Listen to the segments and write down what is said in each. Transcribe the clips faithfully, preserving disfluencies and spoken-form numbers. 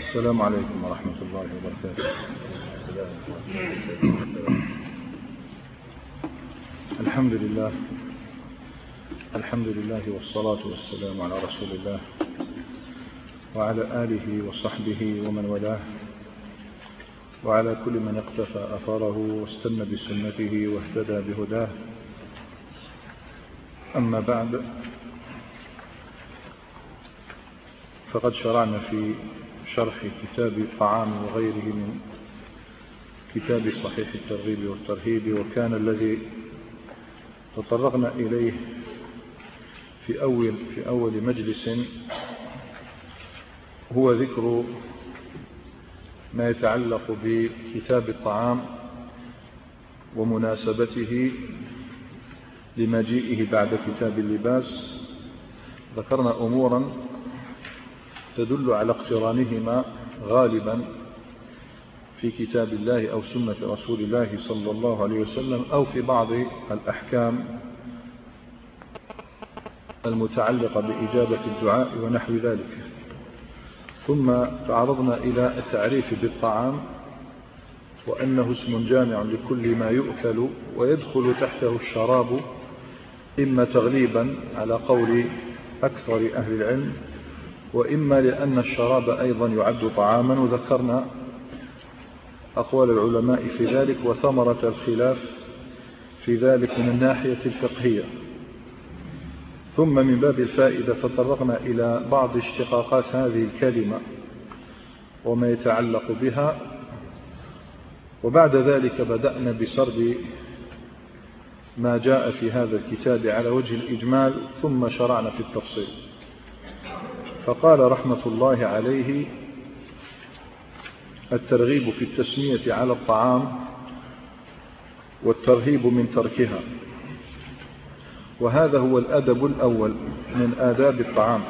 السلام عليكم ورحمة الله وبركاته. الحمد لله الحمد لله والصلاة والسلام على رسول الله وعلى آله وصحبه ومن والاه وعلى كل من اقتفى أثره واستنى بسنته واهتدى بهداه. أما بعد، فقد شرعنا في شرح كتاب الطعام وغيره من كتاب صحيح الترغيب والترهيب، وكان الذي تطرقنا إليه في أول, في أول مجلس هو ذكر ما يتعلق بكتاب الطعام ومناسبته لمجيئه بعد كتاب اللباس. ذكرنا أمورا تدل على اقترانهما غالبا في كتاب الله أو سنة رسول الله صلى الله عليه وسلم، أو في بعض الأحكام المتعلقة بإجابة الدعاء ونحو ذلك. ثم تعرضنا إلى التعريف بالطعام، وأنه اسم جامع لكل ما يؤكل ويدخل تحته الشراب، إما تغليبا على قول أكثر أهل العلم، وإما لأن الشراب أيضا يعد طعاما. وذكرنا أقوال العلماء في ذلك وثمرة الخلاف في ذلك من الناحية الفقهية. ثم من باب الفائدة تطرقنا إلى بعض اشتقاقات هذه الكلمة وما يتعلق بها، وبعد ذلك بدأنا بسرد ما جاء في هذا الكتاب على وجه الإجمال، ثم شرعنا في التفصيل. فقال رحمة الله عليه: الترغيب في التسمية على الطعام والترهيب من تركها، وهذا هو الأدب الأول من آداب الطعام.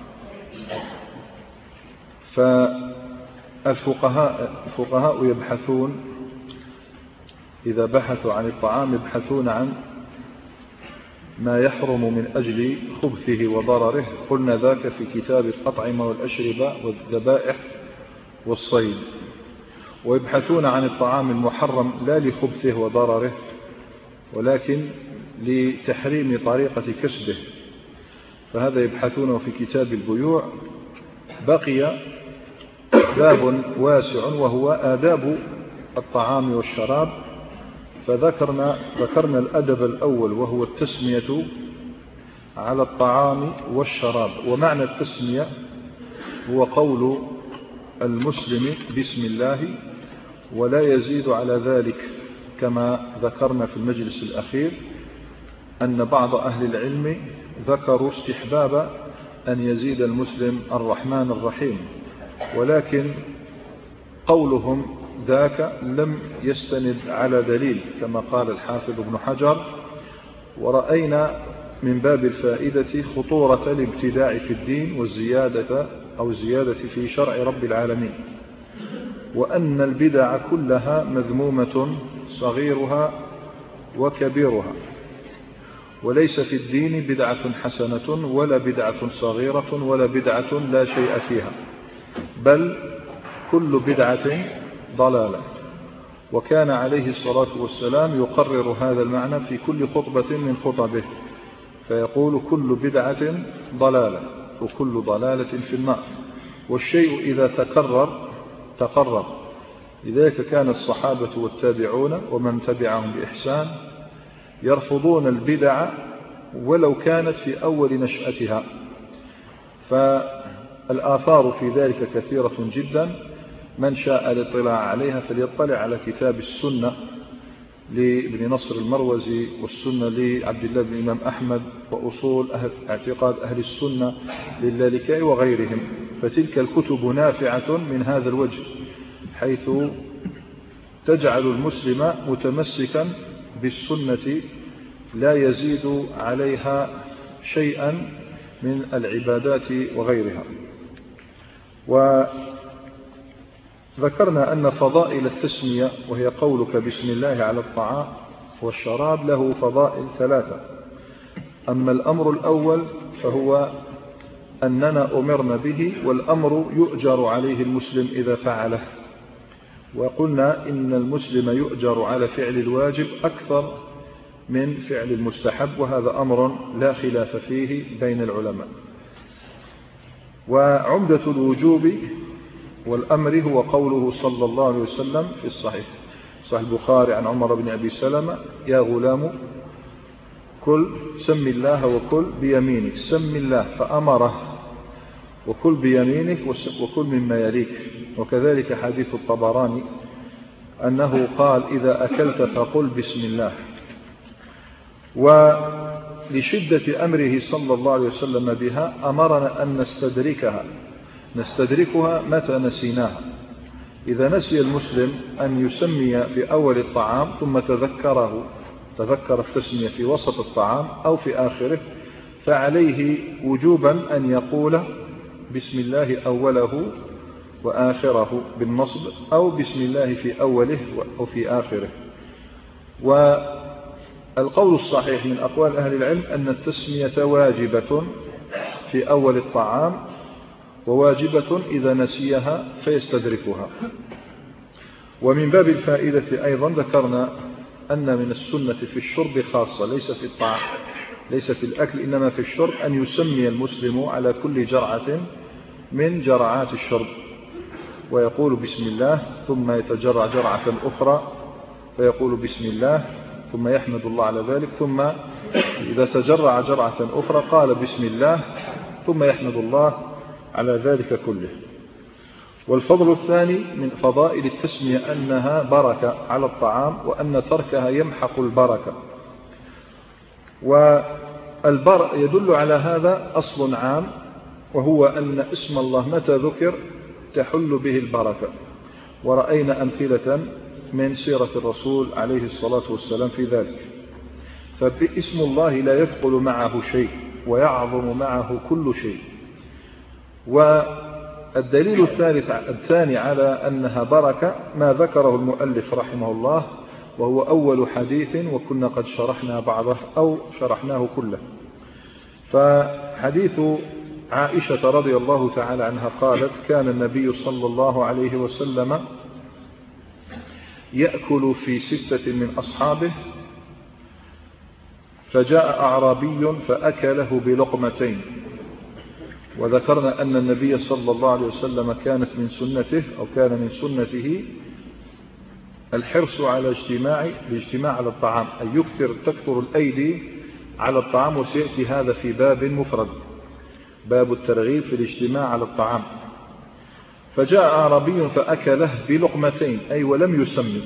فالفقهاء الفقهاء يبحثون إذا بحثوا عن الطعام يبحثون عن ما يحرم من أجل خبثه وضرره. قلنا ذاك في كتاب الأطعمة والأشربة والذبائح والصيد. ويبحثون عن الطعام المحرم لا لخبثه وضرره، ولكن لتحريم طريقة كسبه، فهذا يبحثونه في كتاب البيوع. بقي باب واسع وهو آداب الطعام والشراب، فذكرنا ذكرنا الأدب الأول وهو التسمية على الطعام والشراب. ومعنى التسمية هو قول المسلم بسم الله، ولا يزيد على ذلك، كما ذكرنا في المجلس الأخير أن بعض أهل العلم ذكروا استحباب أن يزيد المسلم الرحمن الرحيم، ولكن قولهم ذاك لم يستند على دليل كما قال الحافظ ابن حجر. ورأينا من باب الفائدة خطورة الابتداع في الدين والزيادة أو الزيادة في شرع رب العالمين، وأن البدع كلها مذمومة صغيرها وكبيرها، وليس في الدين بدعة حسنة ولا بدعة صغيرة ولا بدعة لا شيء فيها، بل كل بدعة ضلالة. وكان عليه الصلاة والسلام يقرر هذا المعنى في كل خطبة من خطبه، فيقول: كل بدعة ضلالة وكل ضلالة في النار. والشيء إذا تكرر تقرر. لذلك كان الصحابة والتابعون ومن تبعهم بإحسان يرفضون البدع ولو كانت في أول نشأتها. فالآثار في ذلك كثيرة جدا، من شاء الاطلاع عليها فليطلع على كتاب السنة لابن نصر المروزي، والسنة لعبد الله بن الإمام أحمد، وأصول أهل اعتقاد أهل السنة للالكائي وغيرهم. فتلك الكتب نافعة من هذا الوجه، حيث تجعل المسلم متمسكا بالسنة لا يزيد عليها شيئا من العبادات وغيرها. وذكرنا أن فضائل التسمية، وهي قولك بسم الله على الطعام والشراب، له فضائل ثلاثة. أما الأمر الأول فهو أننا أمرنا به، والأمر يؤجر عليه المسلم إذا فعله. وقلنا إن المسلم يؤجر على فعل الواجب أكثر من فعل المستحب، وهذا أمر لا خلاف فيه بين العلماء. وعمدة الوجوب والأمر هو قوله صلى الله عليه وسلم في الصحيح صحيح البخاري عن عمر بن أبي سلمة: يا غلام كل سم الله وكل بيمينك، سم الله فأمره، وكل بيمينك وكل مما يليك. وكذلك حديث الطبراني أنه قال: إذا أكلت فقل بسم الله. ولشدة أمره صلى الله عليه وسلم بها أمرنا أن نستدركها نستدركها متى نسيناها. إذا نسي المسلم أن يسمي في أول الطعام ثم تذكره تذكر التسمية في وسط الطعام أو في آخره، فعليه وجوبا أن يقول بسم الله أوله وآخره بالنصب، أو بسم الله في أوله أو في آخره. والقول الصحيح من أقوال أهل العلم أن التسمية واجبة في أول الطعام، وواجبة إذا نسيها فيستدركها. ومن باب الفائدة أيضا ذكرنا أن من السنة في الشرب خاصة، ليس في الطعام ليس في الأكل إنما في الشرب، أن يسمي المسلم على كل جرعة من جرعات الشرب، ويقول بسم الله ثم يتجرع جرعة أخرى فيقول بسم الله ثم يحمد الله على ذلك، ثم إذا تجرع جرعة أخرى قال بسم الله ثم يحمد الله على ذلك كله. والفضل الثاني من فضائل التسمية أنها بركة على الطعام، وأن تركها يمحق البركة. والبر يدل على هذا أصل عام، وهو أن اسم الله متى ذكر تحل به البركة. ورأينا أمثلة من سيرة الرسول عليه الصلاة والسلام في ذلك. فباسم الله لا يثقل معه شيء ويعظم معه كل شيء. والدليل الثالث الثاني على أنها بركة ما ذكره المؤلف رحمه الله، وهو أول حديث وكنا قد شرحنا بعضه أو شرحناه كله. فحديث عائشة رضي الله تعالى عنها قالت: كان النبي صلى الله عليه وسلم يأكل في ستة من أصحابه، فجاء أعرابي فأكله بلقمتين. وذكرنا أن النبي صلى الله عليه وسلم كانت من سنته أو كان من سنته الحرص على اجتماع الاجتماع على الطعام، أن يكثر تكثر الأيدي على الطعام. وسيأتي هذا في باب مفرد، باب الترغيب في الاجتماع على الطعام. فجاء أعرابي فأكله بلقمتين، أي ولم يسمي.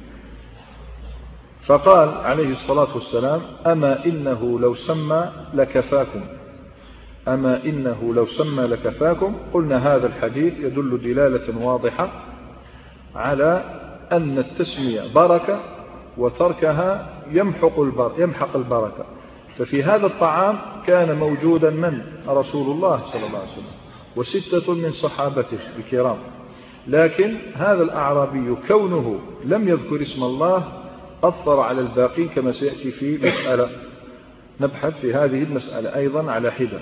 فقال عليه الصلاة والسلام: أما إنه لو سمى لكفاكم أما إنه لو سمى لكفاكم. قلنا هذا الحديث يدل دلالة واضحة على أن التسمية بركة، وتركها يمحق يمحق البركة. ففي هذا الطعام كان موجودا من رسول الله صلى الله عليه وسلم وستة من صحابته الكرام، لكن هذا الأعرابي كونه لم يذكر اسم الله أثر على الباقين، كما سيأتي في مسألة نبحث في هذه المسألة أيضا على حدة.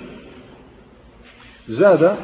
زاد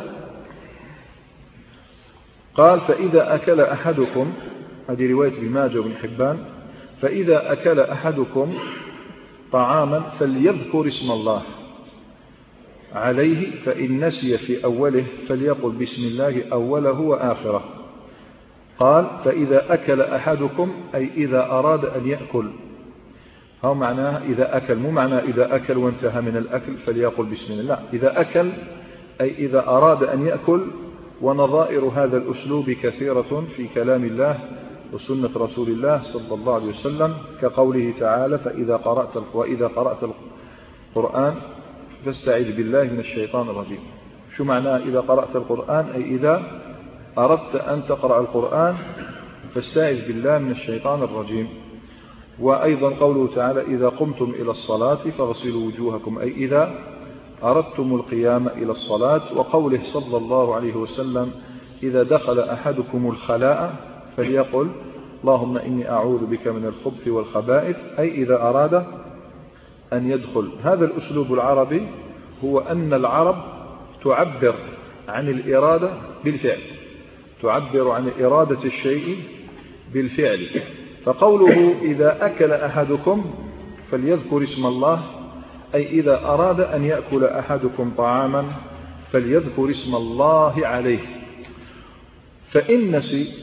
قال: فإذا أكل أحدكم، هذه رواية ابن ماجه وابن حبان، فإذا أكل أحدكم طعاما فليذكر اسم الله عليه، فإن نسي في أوله فليقل بسم الله أوله وآخره. قال: فإذا أكل أحدكم أي إذا أراد أن يأكل، هو معناه إذا أكل، مو معناه إذا أكل وانتهى من الأكل فليقل بسم الله، لا، إذا أكل أي إذا أراد أن يأكل. ونظائر هذا الأسلوب كثيرة في كلام الله وسنة رسول الله صلى الله عليه وسلم، كقوله تعالى: فإذا قرأت وإذا قرأت القرآن فاستعذ بالله من الشيطان الرجيم. شو معناه إذا قرأت القرآن؟ أي إذا أردت أن تقرأ القرآن فاستعذ بالله من الشيطان الرجيم. وأيضا قوله تعالى: إذا قمتم إلى الصلاة فاغسلوا وجوهكم، أي إذا أردتم القيام إلى الصلاة. وقوله صلى الله عليه وسلم: إذا دخل أحدكم الخلاء فليقل اللهم إني أعوذ بك من الخبث والخبائث، أي إذا أراد أن يدخل. هذا الأسلوب العربي هو أن العرب تعبر عن الإرادة بالفعل، تعبر عن إرادة الشيء بالفعل. فقوله إذا أكل أحدكم فليذكر اسم الله، أي إذا أراد أن يأكل أحدكم طعاما فليذكر اسم الله عليه. فإن نسي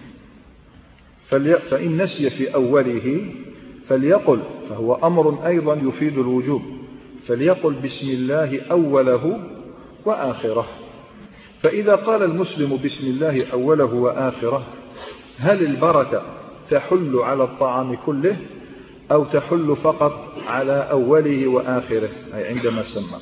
فإن نسي في أوله فليقل، فهو أمر أيضا يفيد الوجوب، فليقل بسم الله أوله وآخره. فإذا قال المسلم بسم الله أوله وآخره، هل البركة تحل على الطعام كله أو تحل فقط على أوله وآخره، أي عندما سمى؟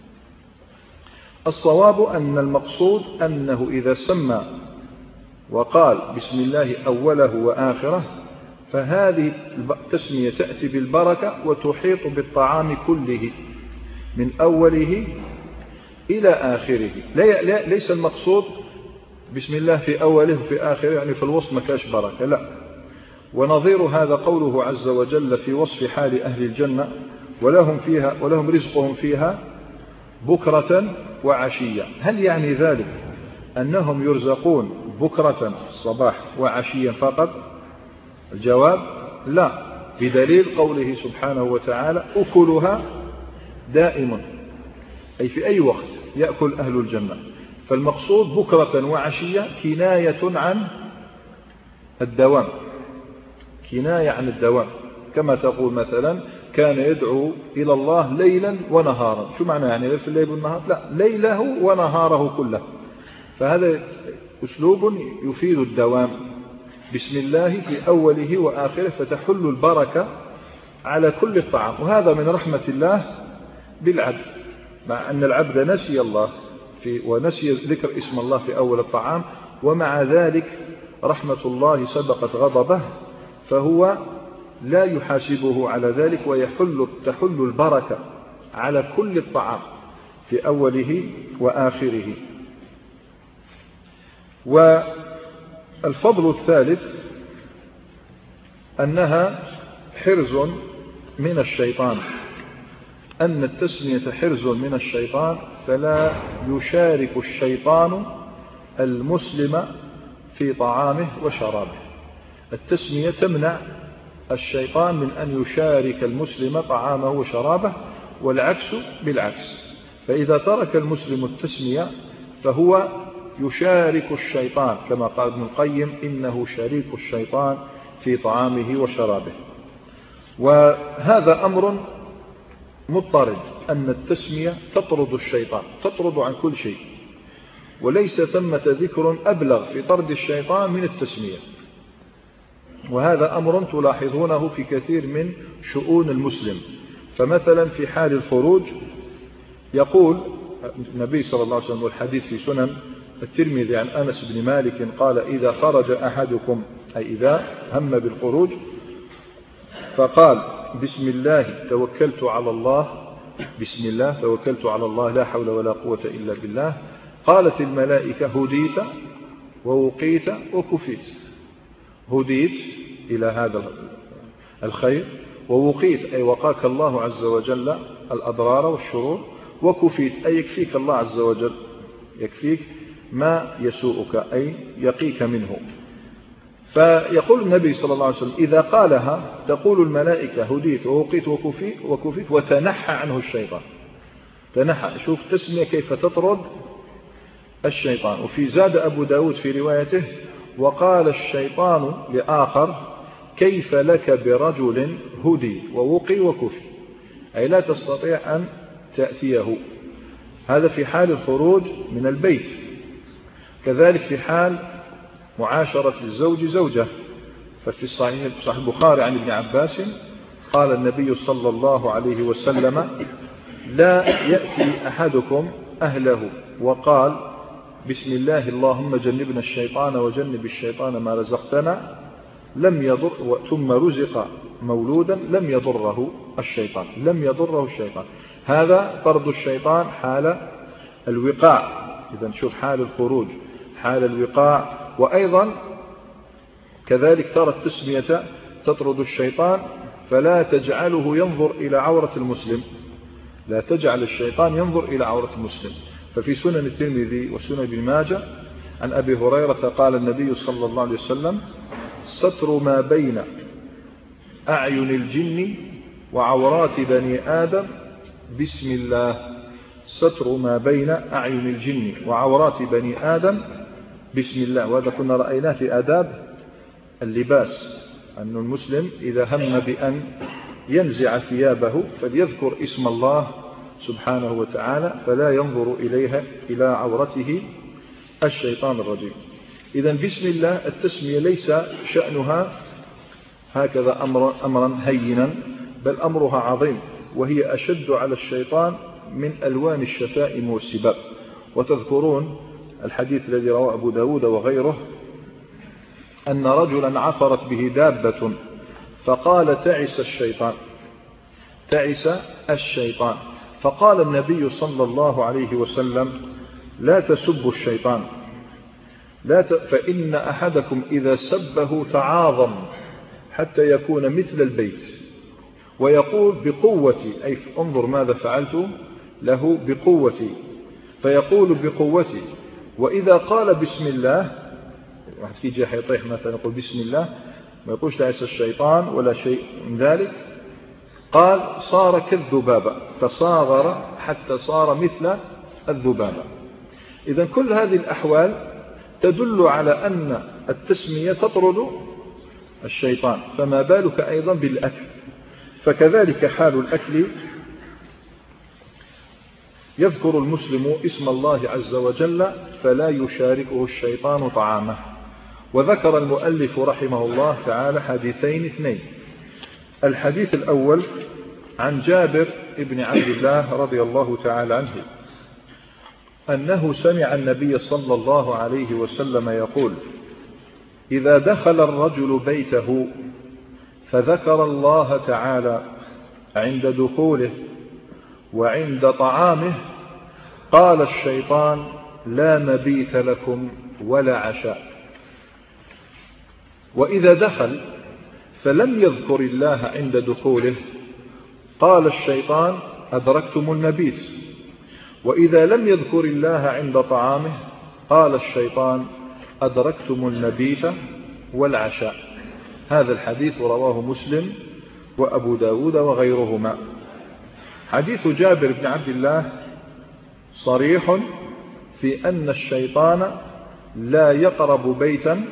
الصواب أن المقصود أنه إذا سمى وقال بسم الله أوله وآخره فهذه التسمية تأتي بالبركة وتحيط بالطعام كله من أوله إلى آخره. ليس المقصود بسم الله في أوله وفي آخره يعني في الوسط ما كاش بركة، لا. ونظير هذا قوله عز وجل في وصف حال أهل الجنة: ولهم فيها ولهم رزقهم فيها بكرة وعشية. هل يعني ذلك أنهم يرزقون بكرة الصباح وعشيا فقط؟ الجواب لا، بدليل قوله سبحانه وتعالى: أكلها دائم، أي في أي وقت يأكل أهل الجنة. فالمقصود بكرة وعشية كناية عن الدوام، كناية عن الدوام، كما تقول مثلا كان يدعو إلى الله ليلا ونهارا. شو معنى يعني في الليل والنهار؟ لا، ليله ونهاره كله. فهذا أسلوب يفيد الدوام. بسم الله في أوله وآخره فتحل البركة على كل الطعام. وهذا من رحمة الله بالعبد، مع أن العبد نسي الله في ونسي ذكر اسم الله في أول الطعام، ومع ذلك رحمة الله سبقت غضبه، فهو لا يحاسبه على ذلك، ويحل تحل البركة على كل الطعام في أوله وآخره. والفضل الثالث أنها حرز من الشيطان، أن التسمية حرز من الشيطان، فلا يشارك الشيطان المسلم في طعامه وشرابه. التسمية تمنع الشيطان من أن يشارك المسلم طعامه وشرابه، والعكس بالعكس. فإذا ترك المسلم التسمية فهو يشارك الشيطان، كما قال ابن القيم: إنه شريك الشيطان في طعامه وشرابه. وهذا أمر مضطرد، أن التسمية تطرد الشيطان، تطرد عن كل شيء، وليس ثمة ذكر أبلغ في طرد الشيطان من التسمية. وهذا أمر تلاحظونه في كثير من شؤون المسلم. فمثلا في حال الخروج يقول النبي صلى الله عليه وسلم، والحديث في سنن الترمذي عن أنس بن مالك قال: إذا خرج أحدكم، أي إذا هم بالخروج، فقال: بسم الله توكلت على الله، بسم الله توكلت على الله لا حول ولا قوة إلا بالله، قالت الملائكة: هديت ووقيت وكفيت. هديت إلى هذا الخير، ووقيت أي وقاك الله عز وجل الأضرار والشرور، وكفيت أي يكفيك الله عز وجل، يكفيك ما يسوءك أي يقيك منه. فيقول النبي صلى الله عليه وسلم: إذا قالها تقول الملائكة: هديت ووقيت وكفيت, وكفيت وتنحى عنه الشيطان. تنحى، شوف تسمية كيف تطرد الشيطان. وفي زاد أبو داود في روايته: وقال الشيطان لآخر: كيف لك برجل هدي ووقي وكفي، أي لا تستطيع أن تأتيه. هذا في حال الخروج من البيت. كذلك في حال معاشرة الزوج زوجة، ففي الصحيح صحيح البخاري عن ابن عباس قال النبي صلى الله عليه وسلم: لا يأتي أحدكم أهله وقال: بسم الله اللهم جنبنا الشيطان وجنب الشيطان ما رزقتنا، لم يضر، ثم رزق مولودا لم يضره الشيطان، لم يضره الشيطان. هذا طرد الشيطان حال الوقاع. إذا نشوف حال الخروج، حال الوقاع. وأيضا كذلك ترى التسمية تطرد الشيطان، فلا تجعله ينظر إلى عورة المسلم، لا تجعل الشيطان ينظر إلى عورة المسلم. ففي سنن الترمذي وسنن ابن ماجه عن أبي هريرة قال النبي صلى الله عليه وسلم: ستر ما بين أعين الجن وعورات بني آدم بسم الله. ستر ما بين أعين الجن وعورات بني آدم بسم الله. وهذا كنا رأيناه في آداب اللباس، أن المسلم إذا هم بأن ينزع ثيابه فليذكر اسم الله سبحانه وتعالى فلا ينظر إليها إلى عورته الشيطان الرجيم. إذن بسم الله التسمية ليس شأنها هكذا أمر أمرا هينا، بل أمرها عظيم، وهي أشد على الشيطان من ألوان الشتائم والسباب. وتذكرون الحديث الذي رواه أبو داود وغيره أن رجلا عثرت به دابة فقال: تعس الشيطان، تعس الشيطان. فقال النبي صلى الله عليه وسلم: لا تسبوا الشيطان، لا ت... فإن أحدكم إذا سبه تعاظم حتى يكون مثل البيت ويقول بقوتي، أي انظر ماذا فعلت له بقوتي، فيقول بقوتي. وإذا قال بسم الله، واحد كيجي حيطيح مثلا يقول بسم الله، ما يقولش تعس الشيطان ولا شيء من ذلك، قال صار كالذبابة، تصاغر حتى صار مثل الذبابة. إذن كل هذه الأحوال تدل على أن التسمية تطرد الشيطان، فما بالك أيضا بالأكل. فكذلك حال الأكل، يذكر المسلم اسم الله عز وجل فلا يشاركه الشيطان طعامه. وذكر المؤلف رحمه الله تعالى حديثين اثنين. الحديث الأول عن جابر بن عبد الله رضي الله تعالى عنه أنه سمع النبي صلى الله عليه وسلم يقول: إذا دخل الرجل بيته فذكر الله تعالى عند دخوله وعند طعامه قال الشيطان: لا مبيت لكم ولا عشاء. وإذا دخل فلم يذكر الله عند دخوله قال الشيطان: أدركتم المبيت. وإذا لم يذكر الله عند طعامه قال الشيطان: أدركتم المبيت والعشاء. هذا الحديث رواه مسلم وأبو داود وغيرهما. حديث جابر بن عبد الله صريح في أن الشيطان لا يقرب بيتا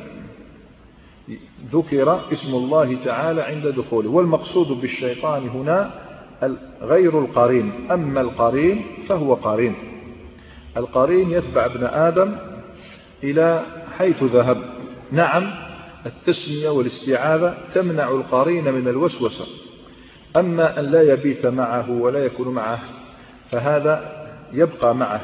ذكر اسم الله تعالى عند دخوله. والمقصود بالشيطان هنا غير القرين، أما القرين فهو قرين. القرين يتبع ابن آدم إلى حيث ذهب. نعم، التسمية والاستعاذة تمنع القرين من الوسوسة، أما أن لا يبيت معه ولا يكون معه فهذا يبقى معه.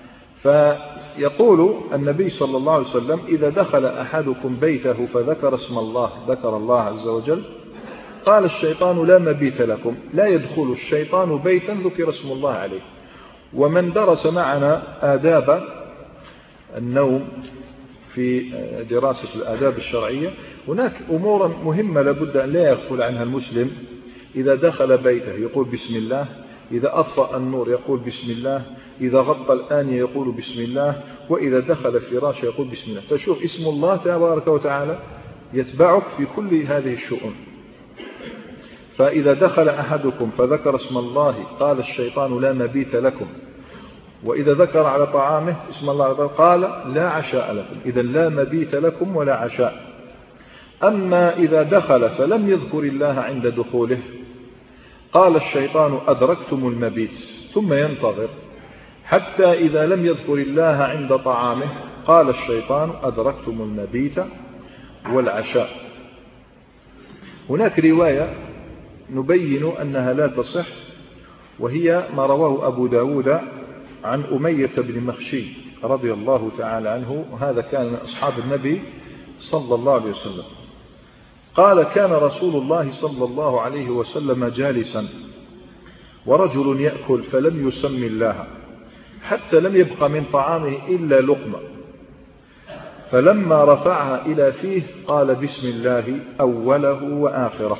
فيقول النبي صلى الله عليه وسلم: إذا دخل أحدكم بيته فذكر اسم الله، ذكر الله عز وجل، قال الشيطان: لا مبيت لكم. لا يدخل الشيطان بيتا ذكر اسم الله عليه. ومن درس معنا آداب النوم في دراسة الآداب الشرعية، هناك أمورا مهمة لابد أن لا يغفل عنها المسلم. إذا دخل بيته يقول بسم الله، إذا أطفأ النور يقول بسم الله، إذا غطى الآنية يقول بسم الله، وإذا دخل فراشه يقول بسم الله. فشوف اسم الله تبارك وتعالى يتبعك في كل هذه الشؤون. فإذا دخل أحدكم فذكر اسم الله قال الشيطان: لا مبيت لكم. وإذا ذكر على طعامه اسم الله قال: لا عشاء لكم. إذا لا مبيت لكم ولا عشاء. أما إذا دخل فلم يذكر الله عند دخوله قال الشيطان: أدركتم المبيت، ثم ينتظر حتى إذا لم يذكر الله عند طعامه قال الشيطان: أدركتم المبيت والعشاء. هناك رواية نبين أنها لا تصح، وهي ما رواه أبو داود عن أمية بن مخشي رضي الله تعالى عنه، وهذا كان من أصحاب النبي صلى الله عليه وسلم. قال: كان رسول الله صلى الله عليه وسلم جالسا ورجل يأكل فلم يسم الله حتى لم يبق من طعامه إلا لقمة، فلما رفعها إلى فيه قال بسم الله أوله وآخره.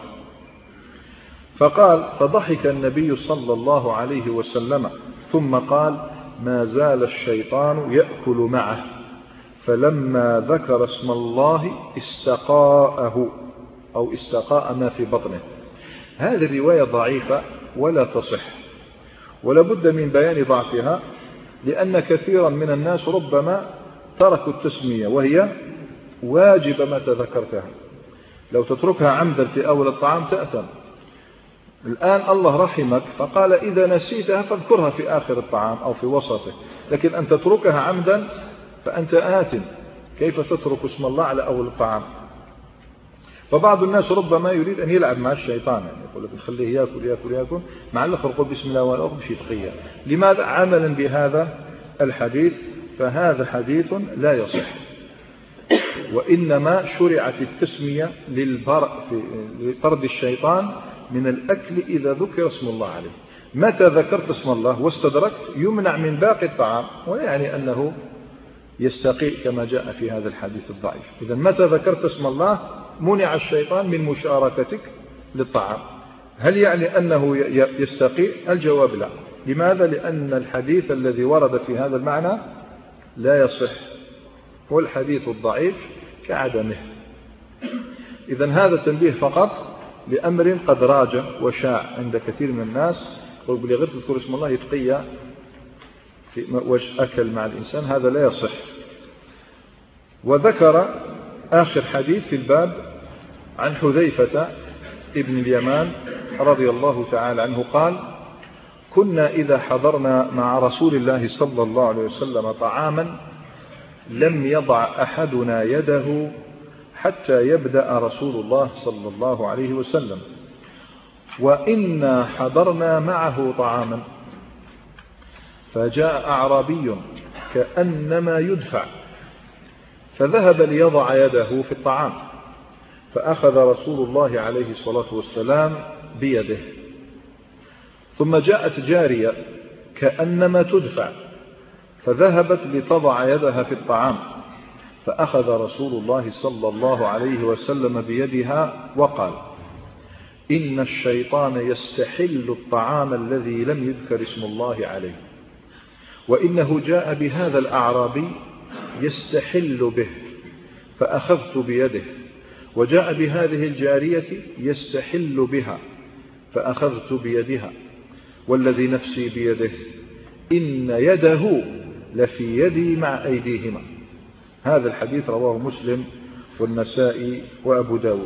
فقال: فضحك النبي صلى الله عليه وسلم ثم قال: ما زال الشيطان يأكل معه، فلما ذكر اسم الله استقاءه أو استقاء ما في بطنه. هذه الرواية ضعيفة ولا تصح، ولا بد من بيان ضعفها، لأن كثيرا من الناس ربما تركوا التسمية وهي واجبة متى ذكرتها. لو تتركها عمدا في أول الطعام تأثم. الآن الله رحمك فقال إذا نسيتها فاذكرها في آخر الطعام أو في وسطه، لكن أن تتركها عمدا فأنت آثم. كيف تترك اسم الله على أول الطعام؟ فبعض الناس ربما يريد أن يلعب مع الشيطان، يعني يقول لك خليه يأكل يأكل يأكل مع الآخر يقول بسم الله والأخر بشي تقية. لماذا؟ عملا بهذا الحديث، فهذا حديث لا يصح. وإنما شرعت التسمية لطرد الشيطان من الأكل إذا ذكر اسم الله عليه. متى ذكرت اسم الله واستدركت يمنع من باقي الطعام، ولا يعني أنه يستقيء كما جاء في هذا الحديث الضعيف. إذا متى ذكرت اسم الله منع الشيطان من مشاركتك للطعام. هل يعني أنه يستقيء؟ الجواب لا. لماذا؟ لأن الحديث الذي ورد في هذا المعنى لا يصح، والحديث الضعيف كعدمه. إذا هذا تنبيه فقط لأمر قد راج وشاع عند كثير من الناس، يقول غير تذكر اسم الله يتقي في وجه أكل مع الإنسان، هذا لا يصح. وذكر آخر حديث في الباب عن حذيفة ابن اليمان رضي الله تعالى عنه قال: كنا إذا حضرنا مع رسول الله صلى الله عليه وسلم طعاما لم يضع أحدنا يده حتى يبدأ رسول الله صلى الله عليه وسلم، وإنا حضرنا معه طعاما فجاء أعرابي كأنما يدفع فذهب ليضع يده في الطعام، فأخذ رسول الله عليه الصلاة والسلام بيده، ثم جاءت جارية كأنما تدفع فذهبت لتضع يدها في الطعام، فأخذ رسول الله صلى الله عليه وسلم بيدها وقال: إن الشيطان يستحل الطعام الذي لم يذكر اسم الله عليه، وإنه جاء بهذا الأعرابي يستحل به فأخذت بيده، وجاء بهذه الجارية يستحل بها فأخذت بيدها، والذي نفسي بيده إن يده لفي يدي مع أيديهما. هذا الحديث رواه مسلم والنسائي وأبو داود.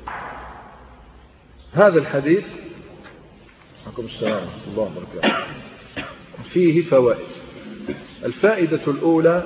هذا الحديث عليكم السلام ورحمة الله وبركاته فيه فوائد. الفائدة الأولى: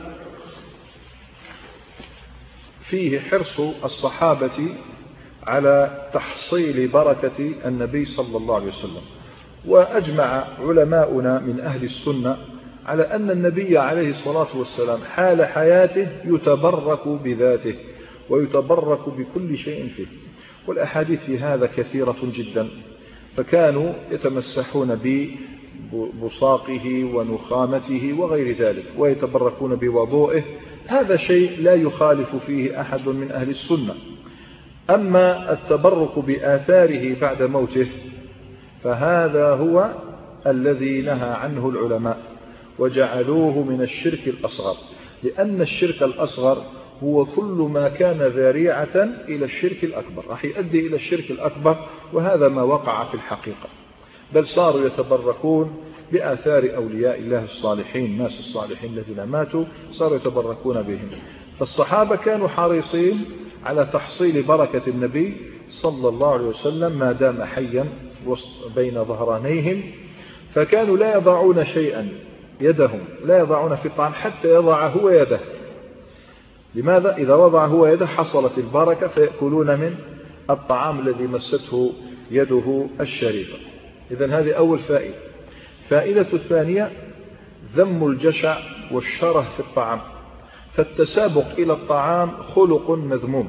فيه حرص الصحابة على تحصيل بركة النبي صلى الله عليه وسلم، وأجمع علماؤنا من أهل السنة على أن النبي عليه الصلاة والسلام حال حياته يتبرك بذاته ويتبرك بكل شيء فيه، والأحاديث في هذا كثيرة جدا، فكانوا يتمسحون ببصاقه ونخامته وغير ذلك ويتبركون بوضوئه. هذا شيء لا يخالف فيه أحد من أهل السنة. أما التبرك بآثاره بعد موته فهذا هو الذي نهى عنه العلماء وجعلوه من الشرك الأصغر، لأن الشرك الأصغر هو كل ما كان ذريعة إلى الشرك الأكبر، راح يؤدي إلى الشرك الأكبر، وهذا ما وقع في الحقيقة. بل صاروا يتبركون بآثار أولياء الله الصالحين، الناس الصالحين الذين ماتوا صاروا يتبركون بهم. فالصحابة كانوا حريصين على تحصيل بركة النبي صلى الله عليه وسلم ما دام حيا بين ظهرانيهم، فكانوا لا يضعون شيئا يدهم لا يضعون في الطعام حتى يضع هو يده. لماذا؟ إذا وضع هو يده حصلت البركة فيأكلون من الطعام الذي مسته يده الشريفة. إذن هذه أول فائدة. فائدة الثانية: ذم الجشع والشره في الطعام، فالتسابق إلى الطعام خلق مذموم،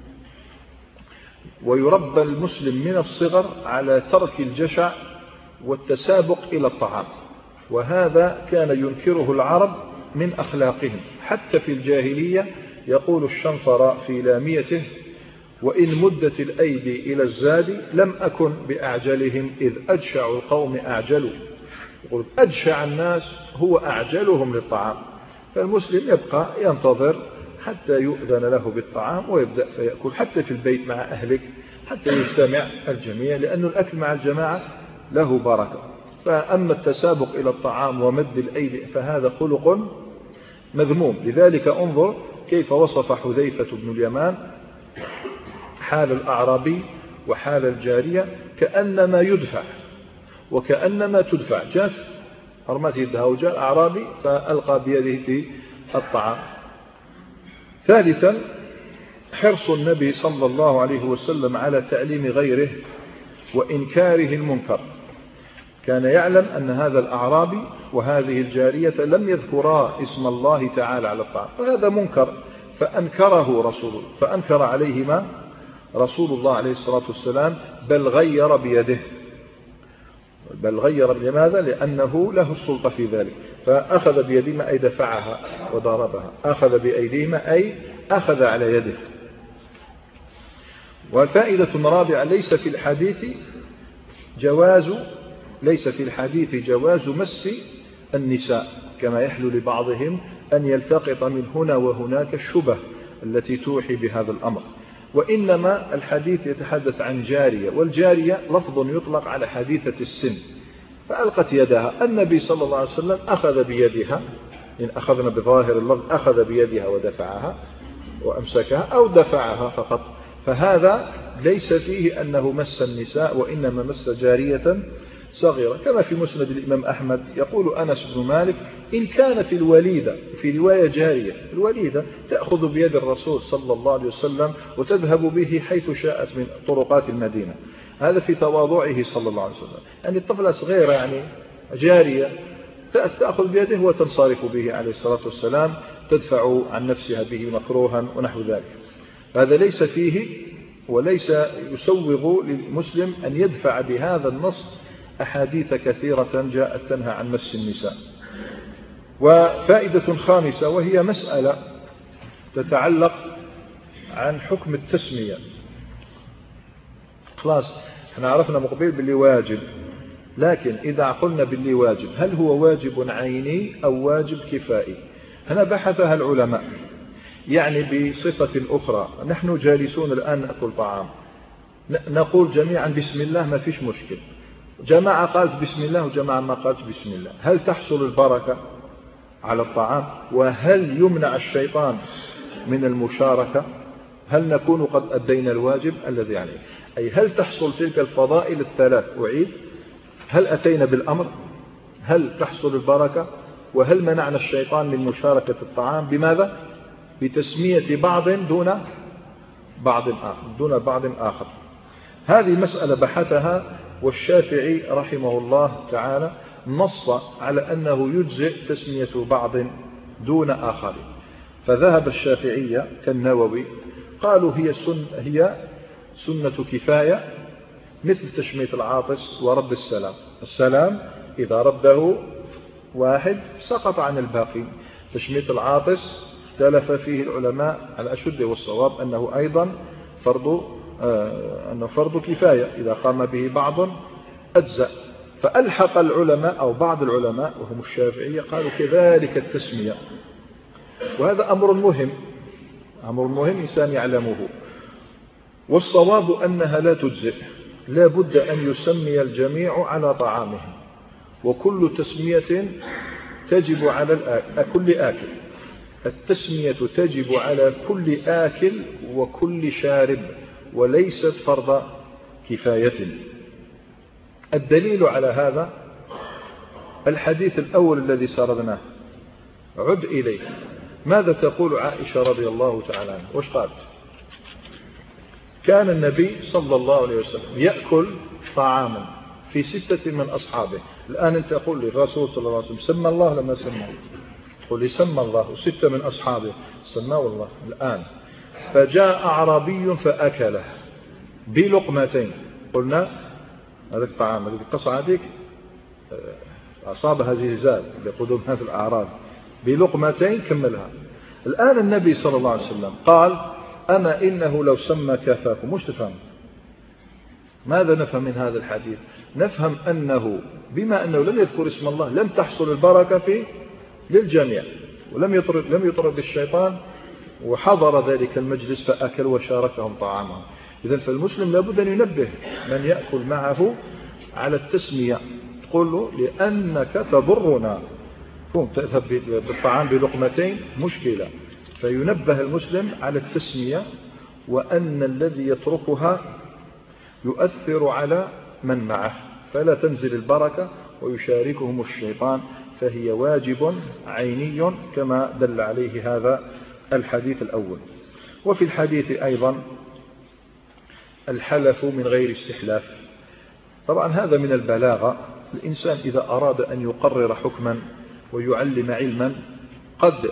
ويربى المسلم من الصغر على ترك الجشع والتسابق إلى الطعام، وهذا كان ينكره العرب من أخلاقهم. حتى في الجاهلية يقول الشنفر في لاميته: وإن مدت الأيدي إلى الزاد لم أكن بأعجلهم إذ أجشع القوم أعجلوا. يقول أجشع الناس هو أعجلهم للطعام، فالمسلم يبقى ينتظر حتى يؤذن له بالطعام ويبدأ فيأكل حتى في البيت مع أهلك حتى يجتمع الجميع، لأن الأكل مع الجماعة له بركة. فأما التسابق إلى الطعام ومد الأيدي فهذا خلق مذموم. لذلك انظر كيف وصف حذيفة بن اليمان حال الأعرابي وحال الجارية كأنما يدفع وكأنما تدفع. جاءت أرمت يدها وجاء الأعرابي فألقى بيده في الطعام. ثالثا حرص النبي صلى الله عليه وسلم على تعليم غيره وإنكاره المنكر. كان يعلم أن هذا الأعرابي وهذه الجارية لم يذكرا اسم الله تعالى على الطعام، وهذا منكر فأنكره رسوله فأنكر عليهما رسول الله عليه الصلاة والسلام، بل غير بيده بل غير لماذا؟ لأنه له السلطة في ذلك. فأخذ بيدهما أي دفعها وضربها، أخذ بأيديهما أي أخذ على يده. وفائدة رابعة ليس في الحديث جواز ليس في الحديث جواز مس النساء كما يحلو لبعضهم أن يلتقط من هنا وهناك الشبه التي توحي بهذا الأمر، وإنما الحديث يتحدث عن جارية، والجارية لفظ يطلق على حديثة السن، فألقت يدها. النبي صلى الله عليه وسلم أخذ بيدها، إن أخذنا بظاهر اللفظ أخذ بيدها ودفعها وأمسكها أو دفعها فقط، فهذا ليس فيه أنه مس النساء وإنما مس جارية صغيرة. كما في مسند الإمام أحمد يقول أنس بن مالك إن كانت الوليدة، في رواية جارية، الوليدة تأخذ بيد الرسول صلى الله عليه وسلم وتذهب به حيث شاءت من طرقات المدينة، هذا في تواضعه صلى الله عليه وسلم. يعني الطفلة صغيرة يعني جارية تأخذ بيده وتنصرف به عليه الصلاة والسلام، تدفع عن نفسها به مكروها ونحو ذلك. هذا ليس فيه وليس يسوغ للمسلم أن يدفع بهذا النص أحاديث كثيرة جاءت تنهى عن مس النساء. وفائدة خامسة وهي مسألة تتعلق عن حكم التسمية. خلاص احنا عرفنا مقبل باللي واجب، لكن إذا قلنا باللي واجب هل هو واجب عيني أو واجب كفائي؟ هنا بحثها العلماء، يعني بصفة أخرى. نحن جالسون الآن نأكل طعام، نقول جميعا بسم الله ما فيش مشكل، جماعة قالت بسم الله وجماعة ما قالت بسم الله، هل تحصل البركة على الطعام؟ وهل يمنع الشيطان من المشاركة؟ هل نكون قد أدينا الواجب الذي عليه؟ أي هل تحصل تلك الفضائل الثلاث؟ أعيد، هل أتينا بالأمر؟ هل تحصل البركة؟ وهل منعنا الشيطان من مشاركة الطعام؟ بماذا؟ بتسمية بعض دون بعض آخر دون بعض آخر. هذه مسألة بحثها، والشافعي رحمه الله تعالى نص على أنه يجزئ تسمية بعض دون آخر، فذهب الشافعية كالنووي قالوا هي سنة, هي سنة كفاية، مثل تشمية العاطس ورد السلام. السلام إذا رده واحد سقط عن الباقي. تشمية العاطس اختلف فيه العلماء على أشد والصواب أنه أيضا فرض آه أنه فرض كفاية، إذا قام به بعض أجزأ. فألحق العلماء أو بعض العلماء وهم الشافعية قالوا كذلك التسمية، وهذا أمر مهم أمر مهم إنسان يعلمه. والصواب أنها لا تجزئ، لا بد أن يسمي الجميع على طعامهم، وكل تسمية تجب على كل آكل. التسمية تجب على كل آكل وكل شارب، وليست فرض كفاية. الدليل على هذا الحديث الأول الذي سردناه، عد إليه. ماذا تقول عائشة رضي الله تعالى عنها؟ وش قالت؟ كان النبي صلى الله عليه وسلم يأكل طعاما في ستة من أصحابه. الآن أنت تقول لي الرسول صلى الله عليه وسلم سمى الله لما سمى، تقول لي سمى الله وستة من أصحابه سماه الله. الآن فجاء أعرابي فأكله بلقمتين، قلنا هذا الطعام هذه القصة هذيك أصابها زلزال بقدوم هذا الأعراب، بلقمتين كملها. الآن النبي صلى الله عليه وسلم قال أما إنه لو سمى كفاكم. وش تفهم؟ ماذا نفهم من هذا الحديث؟ نفهم أنه بما أنه لم يذكر اسم الله لم تحصل البركة في للجميع، ولم يطرد لم يطرد الشيطان وحضر ذلك المجلس فأكل وشاركهم طعامهم. إذن فالمسلم لابد أن ينبه من يأكل معه على التسمية، تقول له لأنك تضرنا، تذهب بالطعام بلقمتين مشكلة، فينبه المسلم على التسمية، وأن الذي يتركها يؤثر على من معه فلا تنزل البركة ويشاركهم الشيطان، فهي واجب عيني كما دل عليه هذا الحديث الأول. وفي الحديث أيضا الحلف من غير استحلاف. طبعا هذا من البلاغة، الإنسان إذا أراد أن يقرر حكما ويعلم علما قد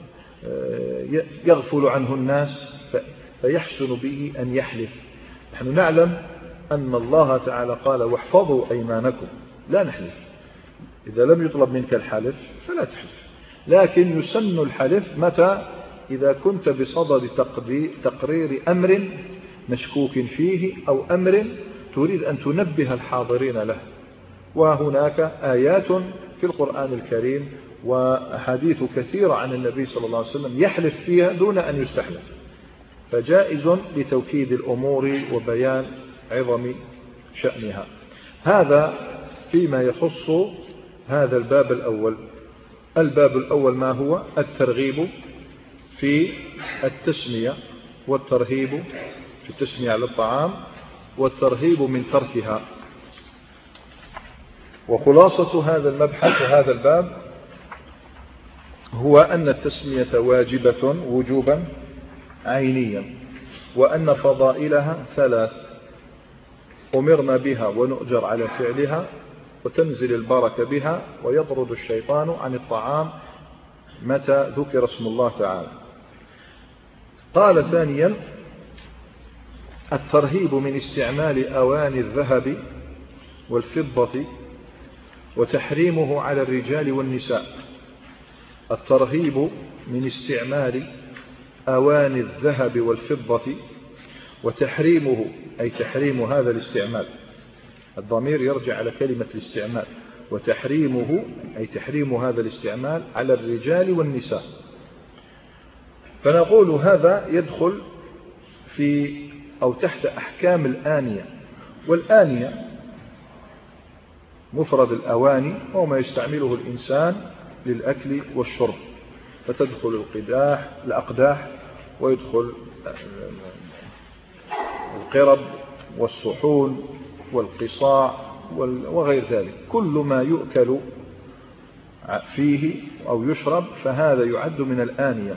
يغفل عنه الناس فيحسن به أن يحلف. نحن نعلم أن الله تعالى قال واحفظوا أيمانكم، لا نحلف. إذا لم يطلب منك الحلف فلا تحلف، لكن يسن الحلف متى؟ إذا كنت بصدد تقرير أمر مشكوك فيه أو أمر تريد أن تنبه الحاضرين له. وهناك آيات في القرآن الكريم وحديث كثيرة عن النبي صلى الله عليه وسلم يحلف فيها دون أن يستحلف، فجائز لتوكيد الأمور وبيان عظم شأنها. هذا فيما يخص هذا الباب الأول. الباب الأول ما هو؟ الترغيب في التسمية والترهيب في التسمية على الطعام والترهيب من تركها. وخلاصة هذا المبحث وهذا الباب هو أن التسمية واجبة وجوبا عينيا، وأن فضائلها ثلاث: أمرنا بها ونؤجر على فعلها، وتنزل البركة بها، ويطرد الشيطان عن الطعام متى ذكر اسم الله تعالى. قال ثانيا: الترهيب من استعمال أواني الذهب والفضة وتحريمه على الرجال والنساء. الترهيب من استعمال أواني الذهب والفضة وتحريمه، أي تحريم هذا الاستعمال، الضمير يرجع على كلمة الاستعمال، وتحريمه أي تحريم هذا الاستعمال على الرجال والنساء. فنقول هذا يدخل في أو تحت أحكام الآنية. والآنية مفرد الأواني هو ما يستعمله الإنسان للأكل والشرب، فتدخل القداح الأقداح ويدخل القرب والصحون والقصاع وغير ذلك، كل ما يؤكل فيه أو يشرب فهذا يعد من الآنية.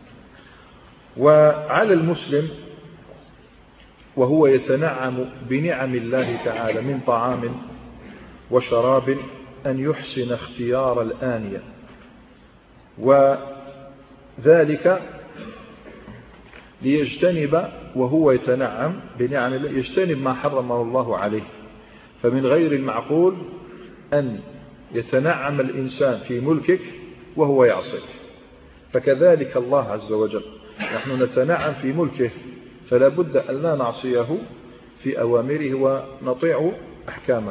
وعلى المسلم وهو يتنعم بنعم الله تعالى من طعام وشراب أن يحسن اختيار الآنية، وذلك ليجتنب وهو يتنعم بنعم الله يجتنب ما حرمه الله عليه. فمن غير المعقول أن يتنعم الإنسان في ملكك وهو يعصيك، فكذلك الله عز وجل نحن نتنعم في ملكه، فلا بد أن لا نعصيه في أوامره ونطيع أحكامه.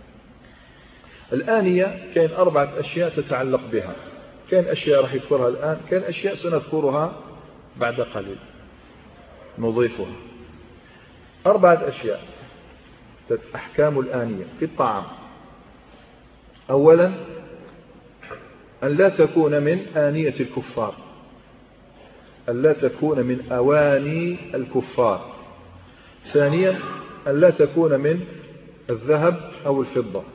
الآنية كان أربعة أشياء تتعلق بها، كان أشياء راح يذكرها الآن، كان أشياء سنذكرها بعد قليل نضيفها. أربعة أشياء أحكام الآنية في الطعام. أولا أن لا تكون من آنية الكفار، أن لا تكون من أواني الكفار. ثانيا أن لا تكون من الذهب أو الفضة.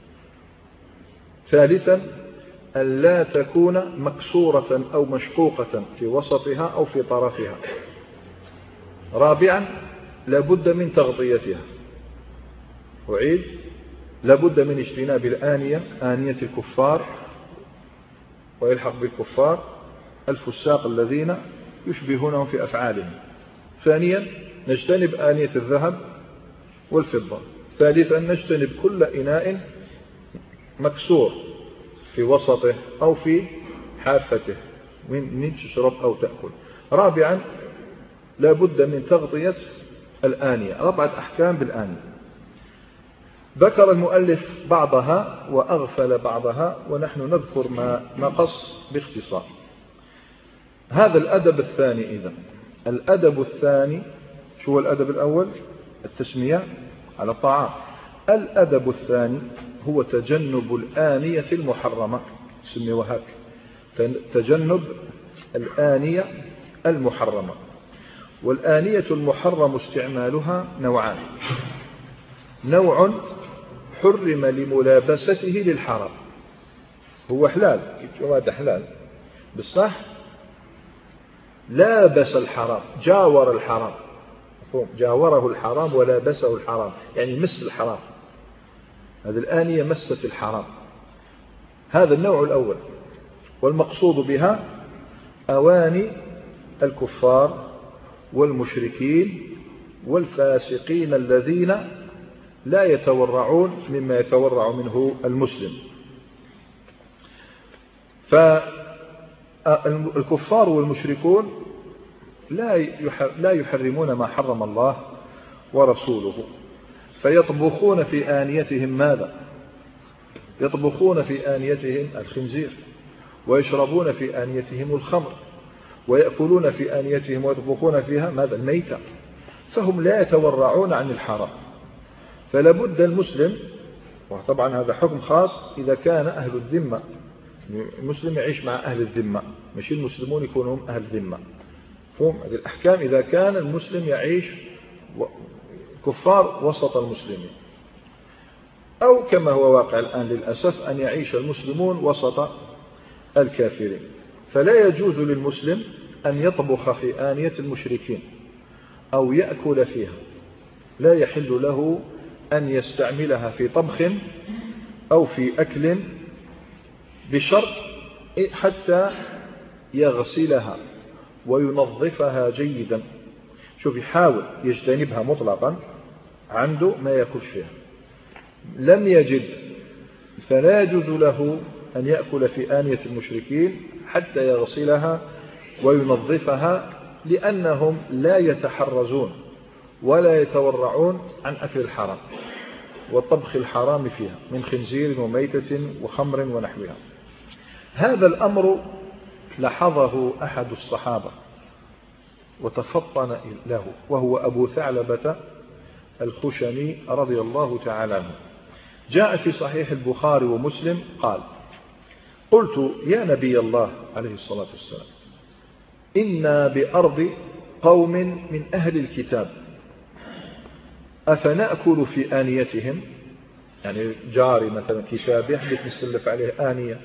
ثالثا أن لا تكون مكسورة أو مشقوقة في وسطها أو في طرفها. رابعا لا بد من تغطيتها. أعيد: لا بد من اجتناب الآنية آنية الكفار، ويلحق بالكفار الفساق الذين يشبهونهم في أفعالهم. ثانيا نجتنب آنية الذهب والفضة. ثالثا نجتنب كل إناء مكسور في وسطه أو في حافته من تشرب أو تأكل. رابعا لا بد من تغطية الآنية. أربعة أحكام بالآنية. ذكر المؤلف بعضها وأغفل بعضها، ونحن نذكر ما نقص باختصار. هذا الأدب الثاني. إذن الأدب الثاني شو هو الأدب الأول؟ التسمية على الطعام. الأدب الثاني هو تجنب الآنية المحرمة، سمي هك، تجنب الآنية المحرمة. والآنية المحرم استعمالها نوعان: نوع حرم لملابسته للحرام، هو حلال، هذا حلال بالصح، لابس الحرام، جاور الحرام، جاوره الحرام ولابسه الحرام، يعني مس الحرام، هذه الآنية مست الحرام. هذا النوع الأول. والمقصود بها أواني الكفار والمشركين والفاسقين الذين لا يتورعون مما يتورع منه المسلم. فالكفار والمشركون لا يحرمون ما حرم الله ورسوله، فيطبخون في آنيتهم ماذا؟ يطبخون في آنيتهم الخنزير، ويشربون في آنيتهم الخمر، ويأكلون في آنيتهم ويطبخون فيها ماذا؟ الميتة. فهم لا يتورعون عن الحرام. فلابد المسلم، وطبعا هذا حكم خاص إذا كان أهل الذمة، المسلم يعيش مع أهل الذمة، مش المسلمون يكونوا هم أهل الذمة. فهم هذه الأحكام إذا كان المسلم يعيش كفار وسط المسلمين، أو كما هو واقع الآن للأسف أن يعيش المسلمون وسط الكافرين. فلا يجوز للمسلم أن يطبخ في آنية المشركين أو يأكل فيها، لا يحل له أن يستعملها في طبخ أو في أكل بشرط حتى يغسلها وينظفها جيدا. شوف، يحاول يجتنبها مطلقا، عنده ما يأكل فيها. لم يجد فلا يجوز له أن يأكل في آنية المشركين حتى يغسلها وينظفها، لأنهم لا يتحرزون ولا يتورعون عن أكل الحرام والطبخ الحرام فيها من خنزير وميتة وخمر ونحوها. هذا الأمر لاحظه أحد الصحابة وتفطن له، وهو أبو ثعلبة الخشني رضي الله تعالى عنه. جاء في صحيح البخاري ومسلم قال: قلت يا نبي الله عليه الصلاة والسلام، إنا بأرض قوم من أهل الكتاب، أفنأكل في آنيتهم؟ يعني جاري مثلا كتاب يحدث نسلف عليه آنية،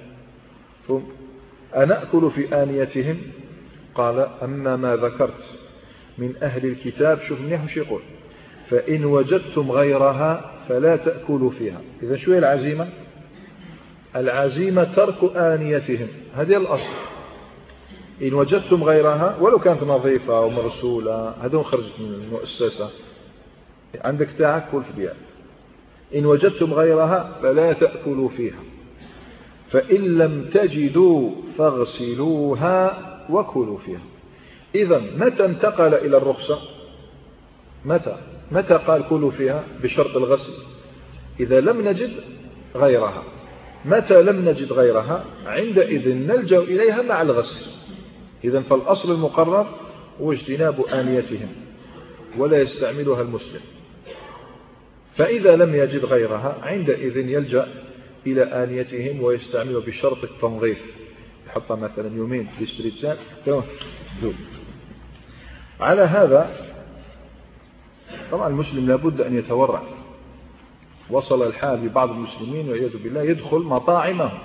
أنأكل في آنيتهم؟ قال: أما ما ذكرت من أهل الكتاب، شوف منيح وش يقول، فإن وجدتم غيرها فلا تأكلوا فيها. إذا شو هي العزيمة؟ العزيمة ترك آنيتهم، هذه الأصل. إن وجدتم غيرها ولو كانت نظيفة ومرسولة، هذون خرجت من المؤسسة، عندك تاعك كل في بيع. إن وجدتم غيرها فلا تأكلوا فيها، فإن لم تجدوا فاغسلوها وكلوا فيها. إذا متى انتقل إلى الرخصة؟ متى متى قال كلوا فيها بشرط الغسل؟ إذا لم نجد غيرها. متى لم نجد غيرها؟ عندئذ نلجأ إليها مع الغسل. إذا فالأصل المقرر هو اجتناب آنيتهم ولا يستعملها المسلم. فإذا لم يجد غيرها عندئذ يلجأ إلى آنيتهم ويستعملها بشرط التنظيف، يحطها مثلا يومين في استريتسان ذوب. على هذا طبعا المسلم لابد أن يتورع. وصل الحال ببعض المسلمين والعياذ بالله يدخل مطاعمهم،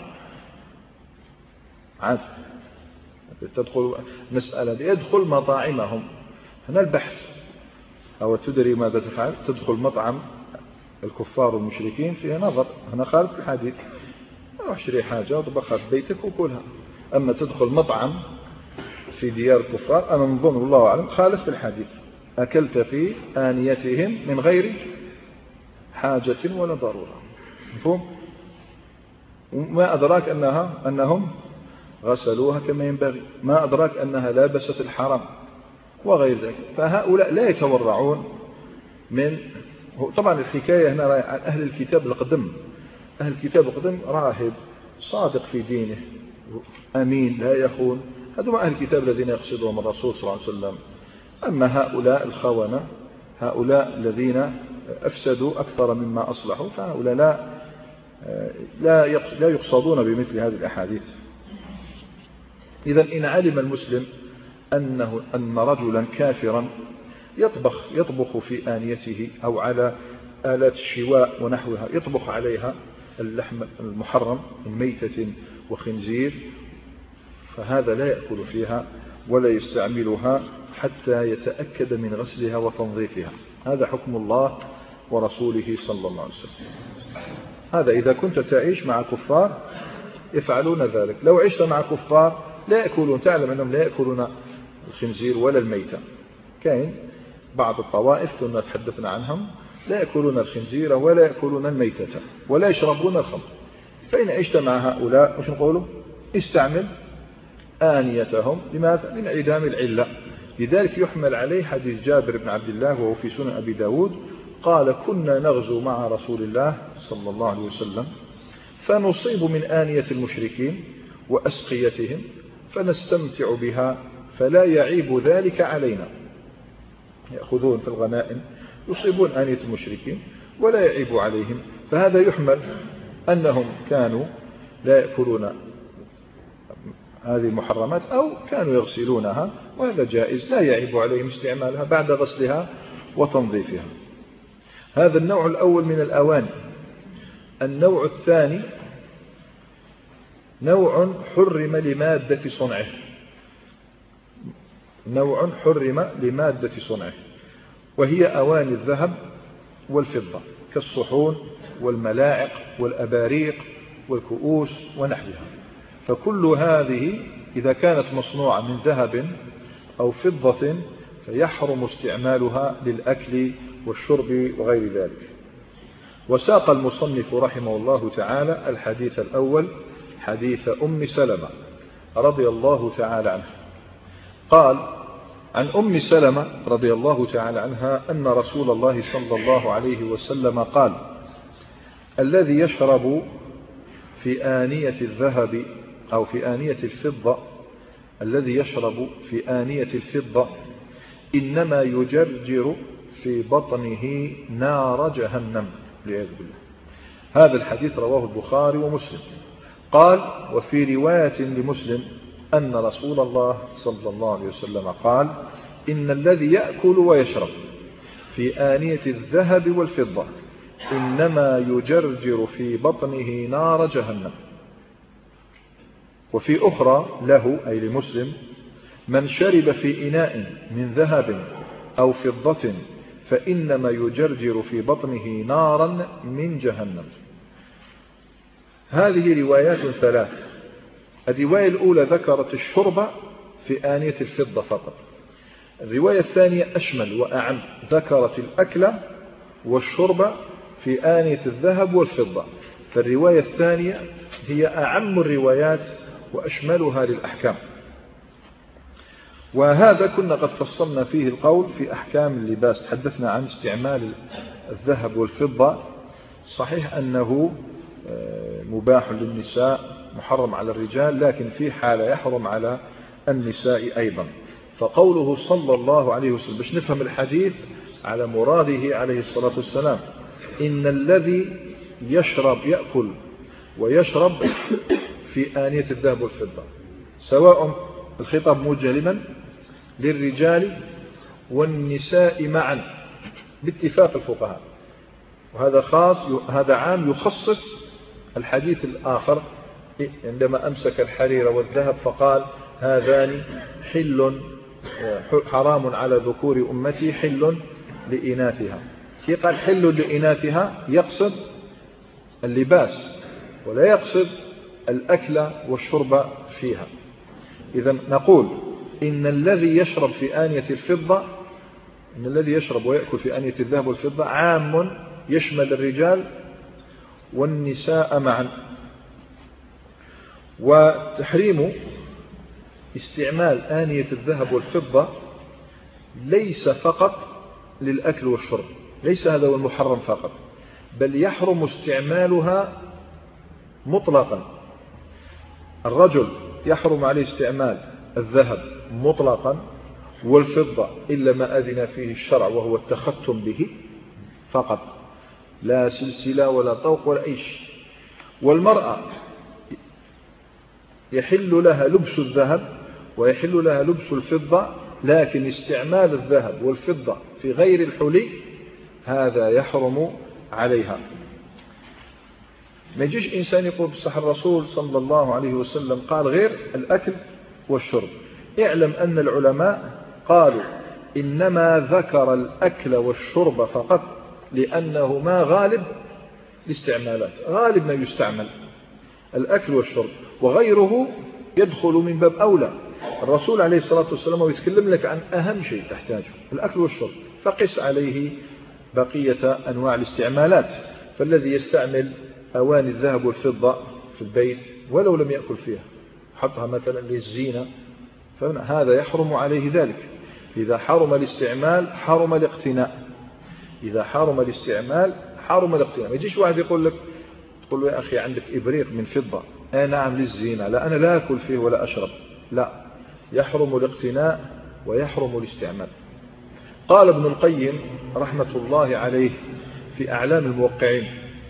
عاد تدخل مسألة يدخل مطاعمهم. هنا البحث، أو تدري ماذا تفعل؟ تدخل مطعم الكفار والمشركين فيها نظر، هنا خالف الحديث، اشتري حاجة وطبخها في بيتك وكلها. أما تدخل مطعم في ديار الكفار، أنا نظن والله أعلم خالف في الحديث، أكلت في آنيتهم من غير حاجة ولا ضرورة. مفهوم؟ ما أدراك أنها أنهم غسلوها كما ينبغي، ما أدراك أنها لابست الحرام وغير ذلك. فهؤلاء لا يتورعون من طبعا الحكاية هنا عن أهل الكتاب القدم. أهل الكتاب القدم راهب صادق في دينه أمين لا يخون، هذا أهل الكتاب الذين يقصدهم الرسول صلى الله عليه وسلم. أما هؤلاء الخونة، هؤلاء الذين أفسدوا أكثر مما أصلحوا، فهؤلاء لا لا يقصدون بمثل هذه الأحاديث. إذا إن علم المسلم أنه أن رجلا كافرا يطبخ يطبخ في آنيته أو على آلات الشواء ونحوها، يطبخ عليها اللحم المحرم من ميتة وخنزير، فهذا لا يأكل فيها ولا يستعملها حتى يتأكد من غسلها وتنظيفها. هذا حكم الله ورسوله صلى الله عليه وسلم. هذا إذا كنت تعيش مع كفار يفعلون ذلك. لو عشت مع كفار لا يأكلون، تعلم أنهم لا يأكلون الخنزير ولا الميتة. كاين بعض الطوائف كنا تحدثنا عنهم لا يأكلون الخنزير ولا يأكلون الميتة ولا يشربون الخمر. فإن عشت مع هؤلاء وش نقولوا؟ استعمل آنيتهم. لماذا؟ لانعدام العلة. لذلك يحمل عليه حديث جابر بن عبد الله وهو في سنن أبي داود قال كنا نغزو مع رسول الله صلى الله عليه وسلم فنصيب من آنية المشركين وأسقيتهم فنستمتع بها فلا يعيب ذلك علينا. يأخذون في الغنائم يصيبون آنية المشركين ولا يعيب عليهم. فهذا يحمل أنهم كانوا لا يأكلون هذه المحرمات أو كانوا يغسلونها، وهذا جائز لا يعيب عليهم استعمالها بعد غسلها وتنظيفها. هذا النوع الأول من الأواني. النوع الثاني نوع حرم لمادة صنعه، نوع حرم لمادة صنعه، وهي أواني الذهب والفضة كالصحون والملاعق والأباريق والكؤوس ونحوها. فكل هذه إذا كانت مصنوعة من ذهب أو فضة فيحرم استعمالها للأكل والشرب وغير ذلك. وساق المصنف رحمه الله تعالى الحديث الأول حديث أم سلمة رضي الله تعالى عنها قال عن أم سلمة رضي الله تعالى عنها أن رسول الله صلى الله عليه وسلم قال الذي يشرب في آنية الذهب أو في آنية الفضة الذي يشرب في آنية الفضة إنما يجرجر في بطنه نار جهنم والعياذ بالله. هذا الحديث رواه البخاري ومسلم. قال وفي رواية لمسلم أن رسول الله صلى الله عليه وسلم قال إن الذي يأكل ويشرب في آنية الذهب والفضة إنما يجرجر في بطنه نار جهنم. وفي أخرى له أي لمسلم من شرب في إناء من ذهب أو فضة فإنما يجرجر في بطنه نارا من جهنم. هذه روايات ثلاث. الرواية الأولى ذكرت الشرب في آنية الفضة فقط. الرواية الثانية أشمل وأعم، ذكرت الأكل والشرب في آنية الذهب والفضة. فالرواية الثانية هي أعم الروايات وأشملها للأحكام. وهذا كنا قد فصلنا فيه القول في أحكام اللباس. تحدثنا عن استعمال الذهب والفضة. صحيح أنه مباح للنساء محرم على الرجال، لكن في حالة يحرم على النساء أيضا. فقوله صلى الله عليه وسلم باش نفهم الحديث على مراده عليه الصلاة والسلام إن الذي يشرب يأكل ويشرب في آنية الذهب والفضة، سواء الخطاب موجه لمن؟ للرجال والنساء معا باتفاق الفقهاء. وهذا خاص، هذا عام يخصص الحديث الآخر عندما أمسك الحرير والذهب فقال هذان حل حرام على ذكور أمتي حل لإناثها. كي قال حل لإناثها يقصد اللباس ولا يقصد الأكل والشرب فيها. إذا نقول إن الذي يشرب في آنية الفضة إن الذي يشرب ويأكل في آنية الذهب والفضة عام يشمل الرجال والنساء معا. وتحريم استعمال آنية الذهب والفضة ليس فقط للأكل والشرب، ليس هذا هو المحرم فقط، بل يحرم استعمالها مطلقا. الرجل يحرم عليه استعمال الذهب مطلقا والفضة إلا ما أذن فيه الشرع وهو التختم به فقط، لا سلسلة ولا طوق ولا أي شيء. والمرأة يحل لها لبس الذهب ويحل لها لبس الفضة، لكن استعمال الذهب والفضة في غير الحلي هذا يحرم عليها. ما يجيش إنسان يقول بصح الرسول صلى الله عليه وسلم قال غير الأكل والشرب. اعلم أن العلماء قالوا إنما ذكر الأكل والشرب فقط لأنه ما غالب الاستعمالات، غالب ما يستعمل الأكل والشرب، وغيره يدخل من باب أولى. الرسول عليه الصلاة والسلام يتكلم لك عن أهم شيء تحتاجه الأكل والشرب، فقس عليه بقية أنواع الاستعمالات. فالذي يستعمل أواني الذهب والفضة في البيت ولو لم يأكل فيها، حطها مثلا للزينة، فهذا يحرم عليه ذلك. إذا حرم الاستعمال حرم الاقتناء، إذا حرم الاستعمال حرم الاقتناء. ما يجيش واحد يقول لك تقول له يا أخي عندك إبريق من فضة، آه نعم للزينة، لا أنا لا أكل فيه ولا أشرب، لا، يحرم الاقتناء ويحرم الاستعمال. قال ابن القيم رحمة الله عليه في أعلام الموقعين: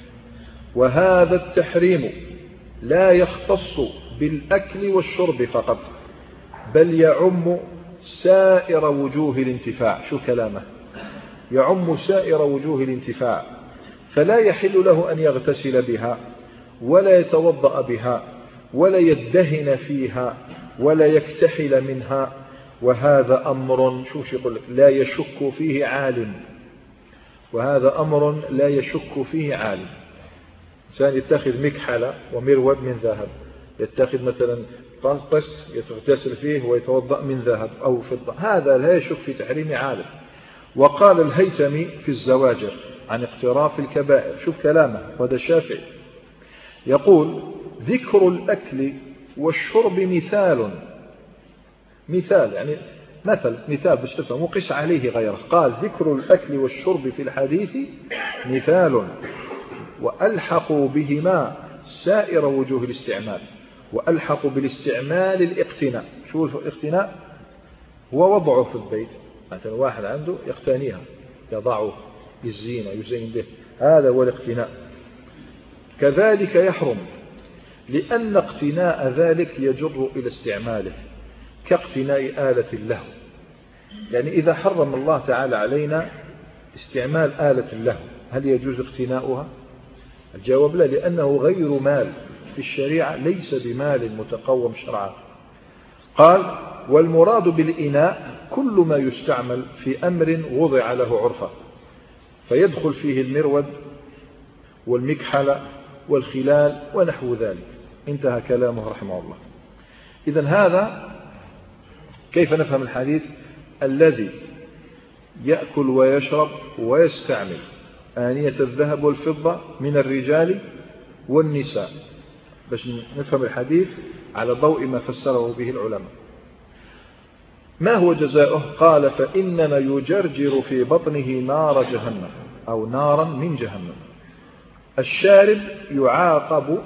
وهذا التحريم لا يختص بالأكل والشرب فقط، بل يعم سائر وجوه الانتفاع. شو كلامه؟ يعم سائر وجوه الانتفاع، فلا يحل له أن يغتسل بها ولا يتوضأ بها ولا يدهن فيها ولا يكتحل منها، وهذا أمر شوف يقول لك لا يشك فيه عالم، وهذا أمر لا يشك فيه عالم. إنسان يتخذ مكحلة ومرود من ذهب، يتخذ مثلا طست يتغتسل فيه ويتوضأ من ذهب أو فضة، هذا لا يشك في تحريم عالم. وقال الهيثمي في الزواجر عن اقتراف الكبائر، شوف كلامه وهذا الشافعي، يقول: ذكر الأكل والشرب مثال، مثال يعني مثل مثال باش تفهم، وقس عليه غيره. قال: ذكر الأكل والشرب في الحديث مثال، وألحقوا بهما سائر وجوه الاستعمال، وألحقوا بالاستعمال الاقتناء. شو الاقتناء؟ هو وضعه في البيت، مثلا واحد عنده يقتنيها يضعه للزينة يزين به، هذا هو الاقتناء. كذلك يحرم لأن اقتناء ذلك يجر إلى استعماله، كاقتناء آلة اللهو. يعني إذا حرم الله تعالى علينا استعمال آلة اللهو، هل يجوز اقتناؤها؟ الجواب لا، لأنه غير مال في الشريعة، ليس بمال متقوم شرعا. قال: والمراد بالإناء كل ما يستعمل في أمر وضع له عرفة، فيدخل فيه المرود والمكحلة والخلال ونحو ذلك. انتهى كلامه رحمه الله. إذن هذا كيف نفهم الحديث؟ الذي يأكل ويشرب ويستعمل آنية الذهب والفضة من الرجال والنساء، باش نفهم الحديث على ضوء ما فسره به العلماء. ما هو جزاؤه؟ قال: فإنما يجرجر في بطنه نار جهنم أو نارا من جهنم. الشارب يعاقب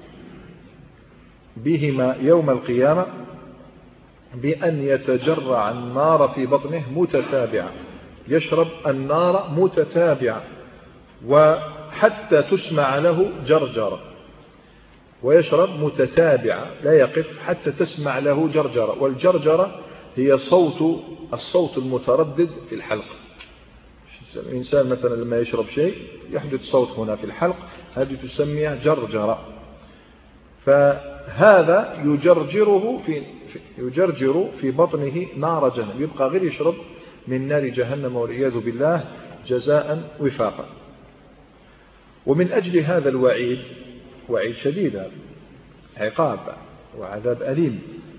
بهما يوم القيامة بأن يتجرع النار في بطنه متتابعة، يشرب النار متتابعة وحتى تسمع له جرجرة، ويشرب متتابعة لا يقف حتى تسمع له جرجرة. والجرجرة هي صوت الصوت المتردد في الحلق. الإنسان مثلا لما يشرب شيء يحدث صوت هنا في الحلق، هذه تسميها جرجرة. فهذا يجرجره في يجرجر في بطنه نار جهنم، يبقى غير يشرب من نار جهنم والعياذ بالله جزاء وفاقا. ومن أجل هذا الوعيد، وعيد شديد، عقاب وعذاب أليم،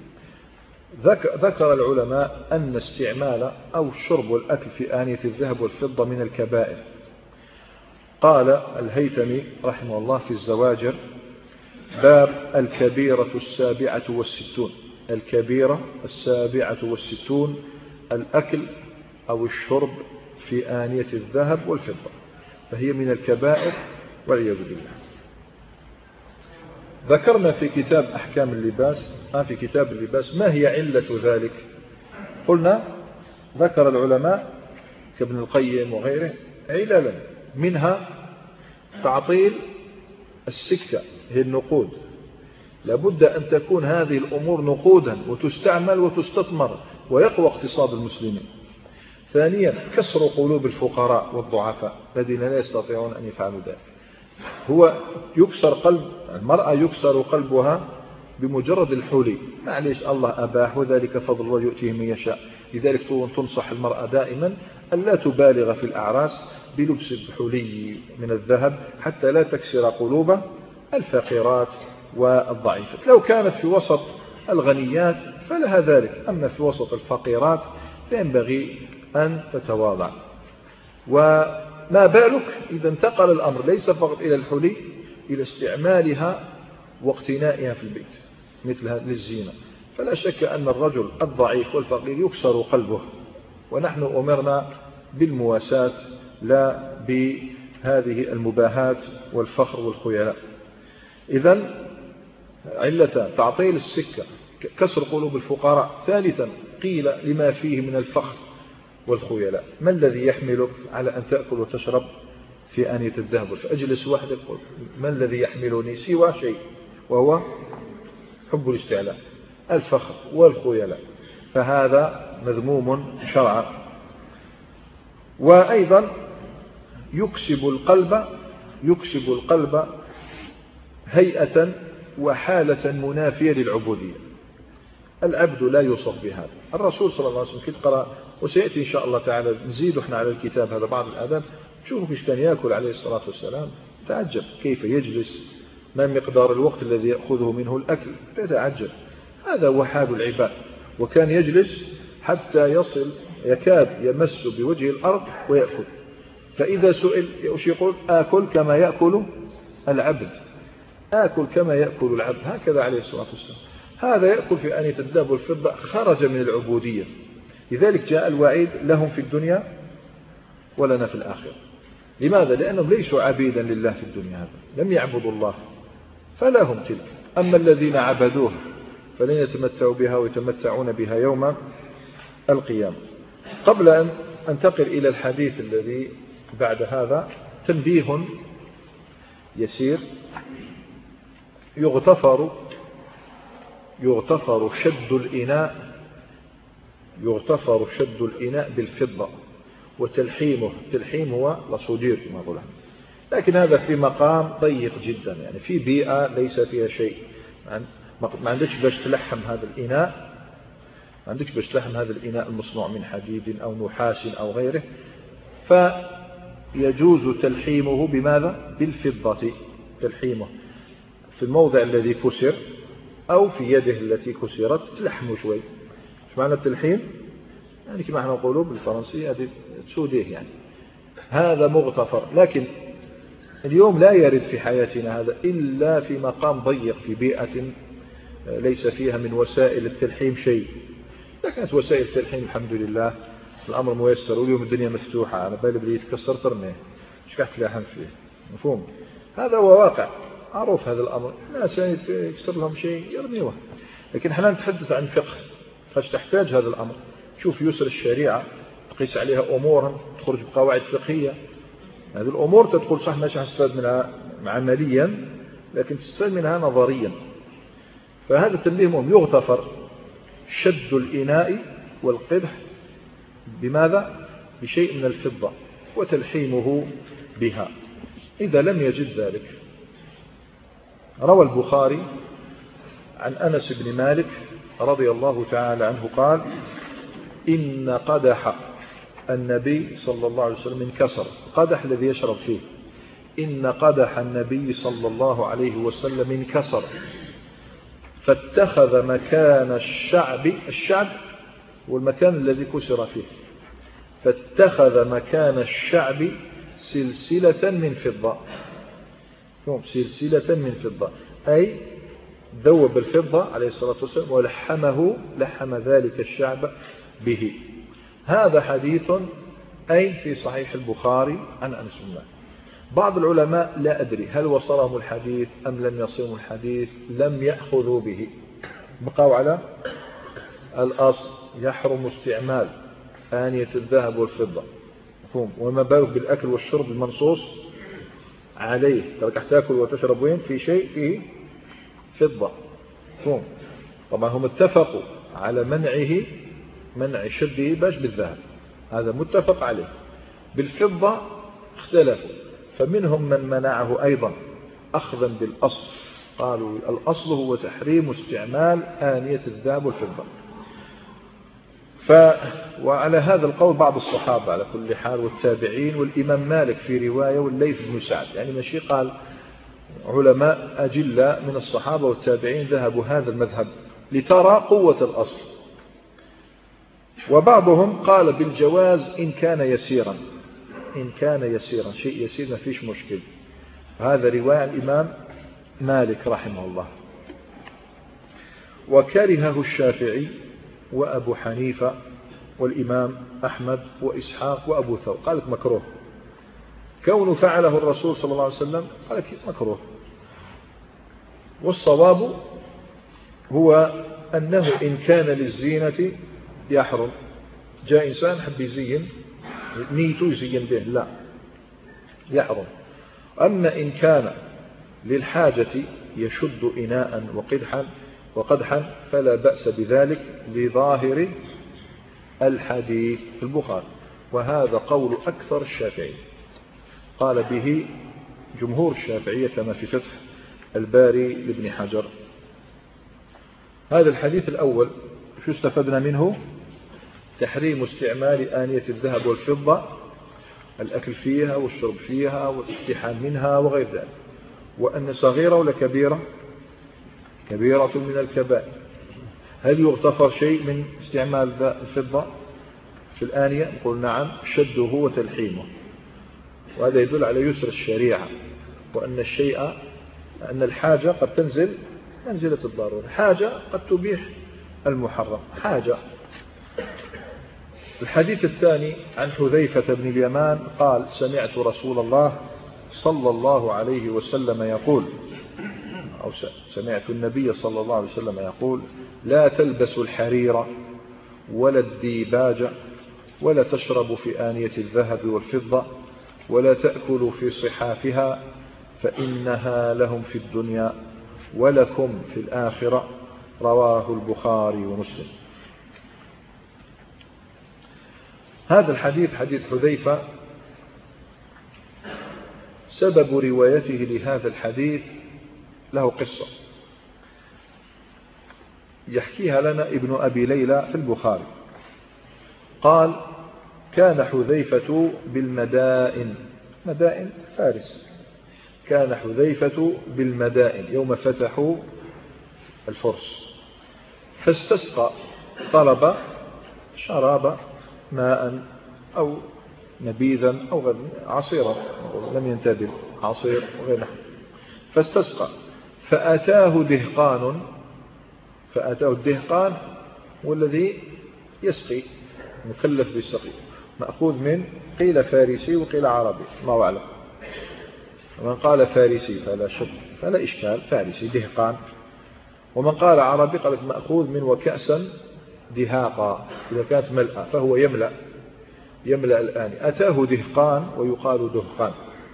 ذكر العلماء أن استعمال أو الشرب والأكل في آنية الذهب والفضة من الكبائر. قال الهيثمي رحمه الله في الزواجر: باب الكبيرة السابعة والستون. الكبيرة السابعة والستون الأكل أو الشرب في آنية الذهب والفضة، فهي من الكبائر والعياذ بالله. ذكرنا في كتاب أحكام اللباس آه في كتاب اللباس ما هي علة ذلك. قلنا ذكر العلماء كابن القيم وغيره عللا، منها تعطيل السكة هي النقود، لابد أن تكون هذه الأمور نقودا وتستعمل وتستثمر ويقوى اقتصاد المسلمين. ثانيا كسر قلوب الفقراء والضعفاء الذين لا يستطيعون أن يفعلوا ذلك. هو يكسر قلب المرأة، يكسر قلبها بمجرد الحلي، معليش الله أباح وذلك فضل الله يؤتيه من يشاء. لذلك تنصح المرأة دائما أن لا تبالغ في الأعراس بلبس الحلي من الذهب حتى لا تكسر قلوب الفقيرات والضعيفات. لو كانت في وسط الغنيات فلها ذلك، أما في وسط الفقيرات فينبغي أن تتواضع. وما بالك إذا انتقل الأمر ليس فقط إلى الحلي، إلى استعمالها واقتنائها في البيت مثلها للزينة. فلا شك أن الرجل الضعيف والفقير يكسر قلبه، ونحن أمرنا بالمواساة لا بهذه المباهات والفخر والخيلاء. إذن علة تعطيل السكة كسر قلوب الفقراء. ثالثا قيل لما فيه من الفخر والخيلاء، ما الذي يحملك على أن تأكل وتشرب في آنية الذهب؟ فأجلس وحدك، ما الذي يحملني سوى شيء وهو حب الاستعلاء الفخر والخيلاء، فهذا مذموم شرعا. وأيضا يكسب القلب يكسب القلب هيئة وحالة منافية للعبودية. العبد لا يوصف بهذا. الرسول صلى الله عليه وسلم كنت قرأ، وسيأتي إن شاء الله تعالى نزيد احنا على الكتاب هذا بعض الآداب، شوفوا كيف كان يأكل عليه الصلاة والسلام، تعجب كيف يجلس، ما مقدار الوقت الذي يأخذه منه الأكل، تتعجب. هذا هو حال العباد. وكان يجلس حتى يصل يكاد يمس بوجه الأرض ويأكل، فإذا سئل يقول آكل كما يأكل العبد، آكل كما يأكل العبد، هكذا عليه الصلاة والسلام. هذا يأكل في آنية الذهب والفضة، خرج من العبودية. لذلك جاء الوعيد لهم في الدنيا ولنا في الآخرة. لماذا؟ لأنهم ليسوا عبيدا لله في الدنيا، هذا لم يعبدوا الله فلهم تلك. أما الذين عبدوه فلن يتمتعوا بها ويتمتعون بها يوم القيامة. قبل أن أنتقل إلى الحديث الذي بعد هذا تنبيه يسير. يغتفر يغتفر شد الإناء يغتفر شد الإناء بالفضة وتلحيمه، تلحيم هو لصدير كما قلنا، لكن هذا في مقام ضيق جدا، يعني في بيئة ليس فيها شيء، ما عندكش باش تلحم هذا الإناء، ما عندكش باش تلحم هذا الإناء المصنوع من حديد أو نحاس أو غيره، فيجوز تلحيمه بماذا؟ بالفضة. تلحيمه في الموضع الذي كسر أو في يده التي كسرت تلحمه شوي. ايش معنى التلحيم؟ يعني كما احنا نقوله بالفرنسية هذه تسوديه، يعني هذا مغتفر. لكن اليوم لا يرد في حياتنا هذا إلا في مقام ضيق، في بيئة ليس فيها من وسائل التلحيم شيء. لكنت وسائل التلحيم الحمد لله الأمر ميسر، واليوم الدنيا مفتوحة، على بالي بدي يتكسر ترميه مش قاعد تلاحم فيه، مفهوم؟ هذا هو واقع معروف هذا الأمر. الناس يعني يكسر لهم شيء يرميوه، لكن احنا نتحدث عن فقه فتحتاج هذا الأمر. شوف يسر الشريعة تقيس عليها أمورا تخرج بقواعد فقهية. هذه الأمور تدخل صح ماشي هستفاد منها عمليا، لكن تستفاد منها نظريا. فهذا التنبيه مهم. يغتفر شد الإناء والقدح بماذا؟ بشيء من الفضة وتلحيمه بها. إذا لم يجد ذلك، روى البخاري عن أنس بن مالك رضي الله تعالى عنه قال: إن قدح النبي صلى الله عليه وسلم انكسر. قدح الذي يشرب فيه. إن قدح النبي صلى الله عليه وسلم انكسر فاتخذ مكان الشعب الشعب والمكان الذي كسر فيه فاتخذ مكان الشعب سلسلة من فضة. سلسلة من فضة أي ذوب الفضة عليه الصلاة والسلام ولحمه لحم ذلك الشعب به. هذا حديث أي في صحيح البخاري عن أنس بن مالك. بعض العلماء لا أدري هل وصلهم الحديث أم لم يصلهم الحديث، لم يأخذوا به، بقوا على الأصل يحرم استعمال آنية الذهب والفضة، وما بالك بالأكل والشرب المنصوص عليه، ترك تأكل وتشرب وين في شيء فيه فضة. طبعا هم اتفقوا على منعه، منع شده باش بالذهب، هذا متفق عليه. بالفضة اختلفوا، فمنهم من منعه أيضا أخذا بالأصل، قالوا الأصل هو تحريم استعمال آنية الذهب والفضة. ف وعلى هذا القول بعض الصحابة على كل حال والتابعين والإمام مالك في رواية والليث بن سعد، يعني ماشي قال علماء أجلة من الصحابة والتابعين ذهبوا هذا المذهب لترى قوة الأصل. وبعضهم قال بالجواز إن كان يسيرا، إن كان يسيرا شيء يسير ما فيش مشكل. هذا رواية الإمام مالك رحمه الله. وكرهه الشافعي وأبو حنيفة والإمام أحمد وإسحاق وأبو ثور، قالت مكروه. كون فعله الرسول صلى الله عليه وسلم قال مكروه. والصواب هو أنه إن كان للزينة يحرم. جاء إنسان حب يزين نيته يزين به، لا يحرم. أما إن كان للحاجة يشد إناء وقدحا وقدحا فلا بأس بذلك لظاهر الحديث في البخاري، وهذا قول أكثر الشافعي، قال به جمهور الشافعية كما في فتح الباري لابن حجر. هذا الحديث الأول شو استفدنا منه؟ تحريم استعمال آنية الذهب والفضة، الأكل فيها والشرب فيها والاستحام منها وغير ذلك، وأن صغيرة ولا كبيرة؟ كبيرة من الكبائر. هل يغتفر شيء من استعمال الفضة في الآنية؟ نقول نعم، شده وتلحيمه، وهذا يدل على يسر الشريعة، وأن الشيء أن الحاجة قد تنزل منزلة الضرورة، حاجة قد تبيح المحرم حاجة. الحديث الثاني عن حذيفة بن اليمان قال سمعت رسول الله صلى الله عليه وسلم يقول، أو سمعت النبي صلى الله عليه وسلم يقول لا تلبسوا الحرير ولا الديباج ولا تشربوا في آنية الذهب والفضة ولا تأكلوا في صحافها فإنها لهم في الدنيا ولكم في الآخرة. رواه البخاري ومسلم. هذا الحديث حديث حذيفة سبب روايته لهذا الحديث له قصة يحكيها لنا ابن أبي ليلى في البخاري. قال كان حذيفة بالمدائن، مدائن فارس، كان حذيفة بالمدائن يوم فتحوا الفرس، فاستسقى، طلب شراب ماء أو نبيذا أو غير عصيرا، لم ينتبه عصير وغيره، فاستسقى فأتاه دهقان، فأتاه الدهقان والذي يسقي، مكلف بالسقي، مأخوذ من قيل فارسي وقيل عربي الله أعلم، ومن قال فارسي فلا شك فلا إشكال، فارسي دهقان، ومن قال عربي قالت مأخوذ من وكأسا دهاقا، إذا كانت ملأة فهو يملأ يملأ الآن. أتاه دهقان ويقال دهقان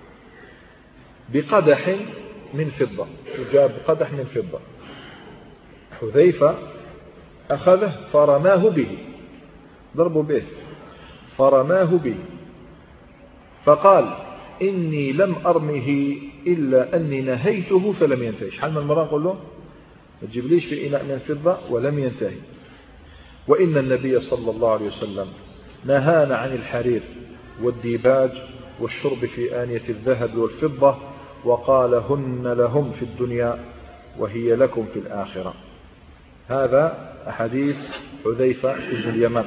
بقدح من فضة، جاب قدح من فضة، حذيفة أخذه فرماه به، ضربوا به فرماه به، فقال إني لم أرمه إلا أني نهيته فلم ينتهي. حال من المرة قل له ما تجيبليش في إناء من فضة ولم ينتهي. وإن النبي صلى الله عليه وسلم نهانا عن الحرير والديباج والشرب في آنية الذهب والفضة، وقال هن لهم في الدنيا وهي لكم في الآخرة. هذا حديث حذيفة بن اليمان.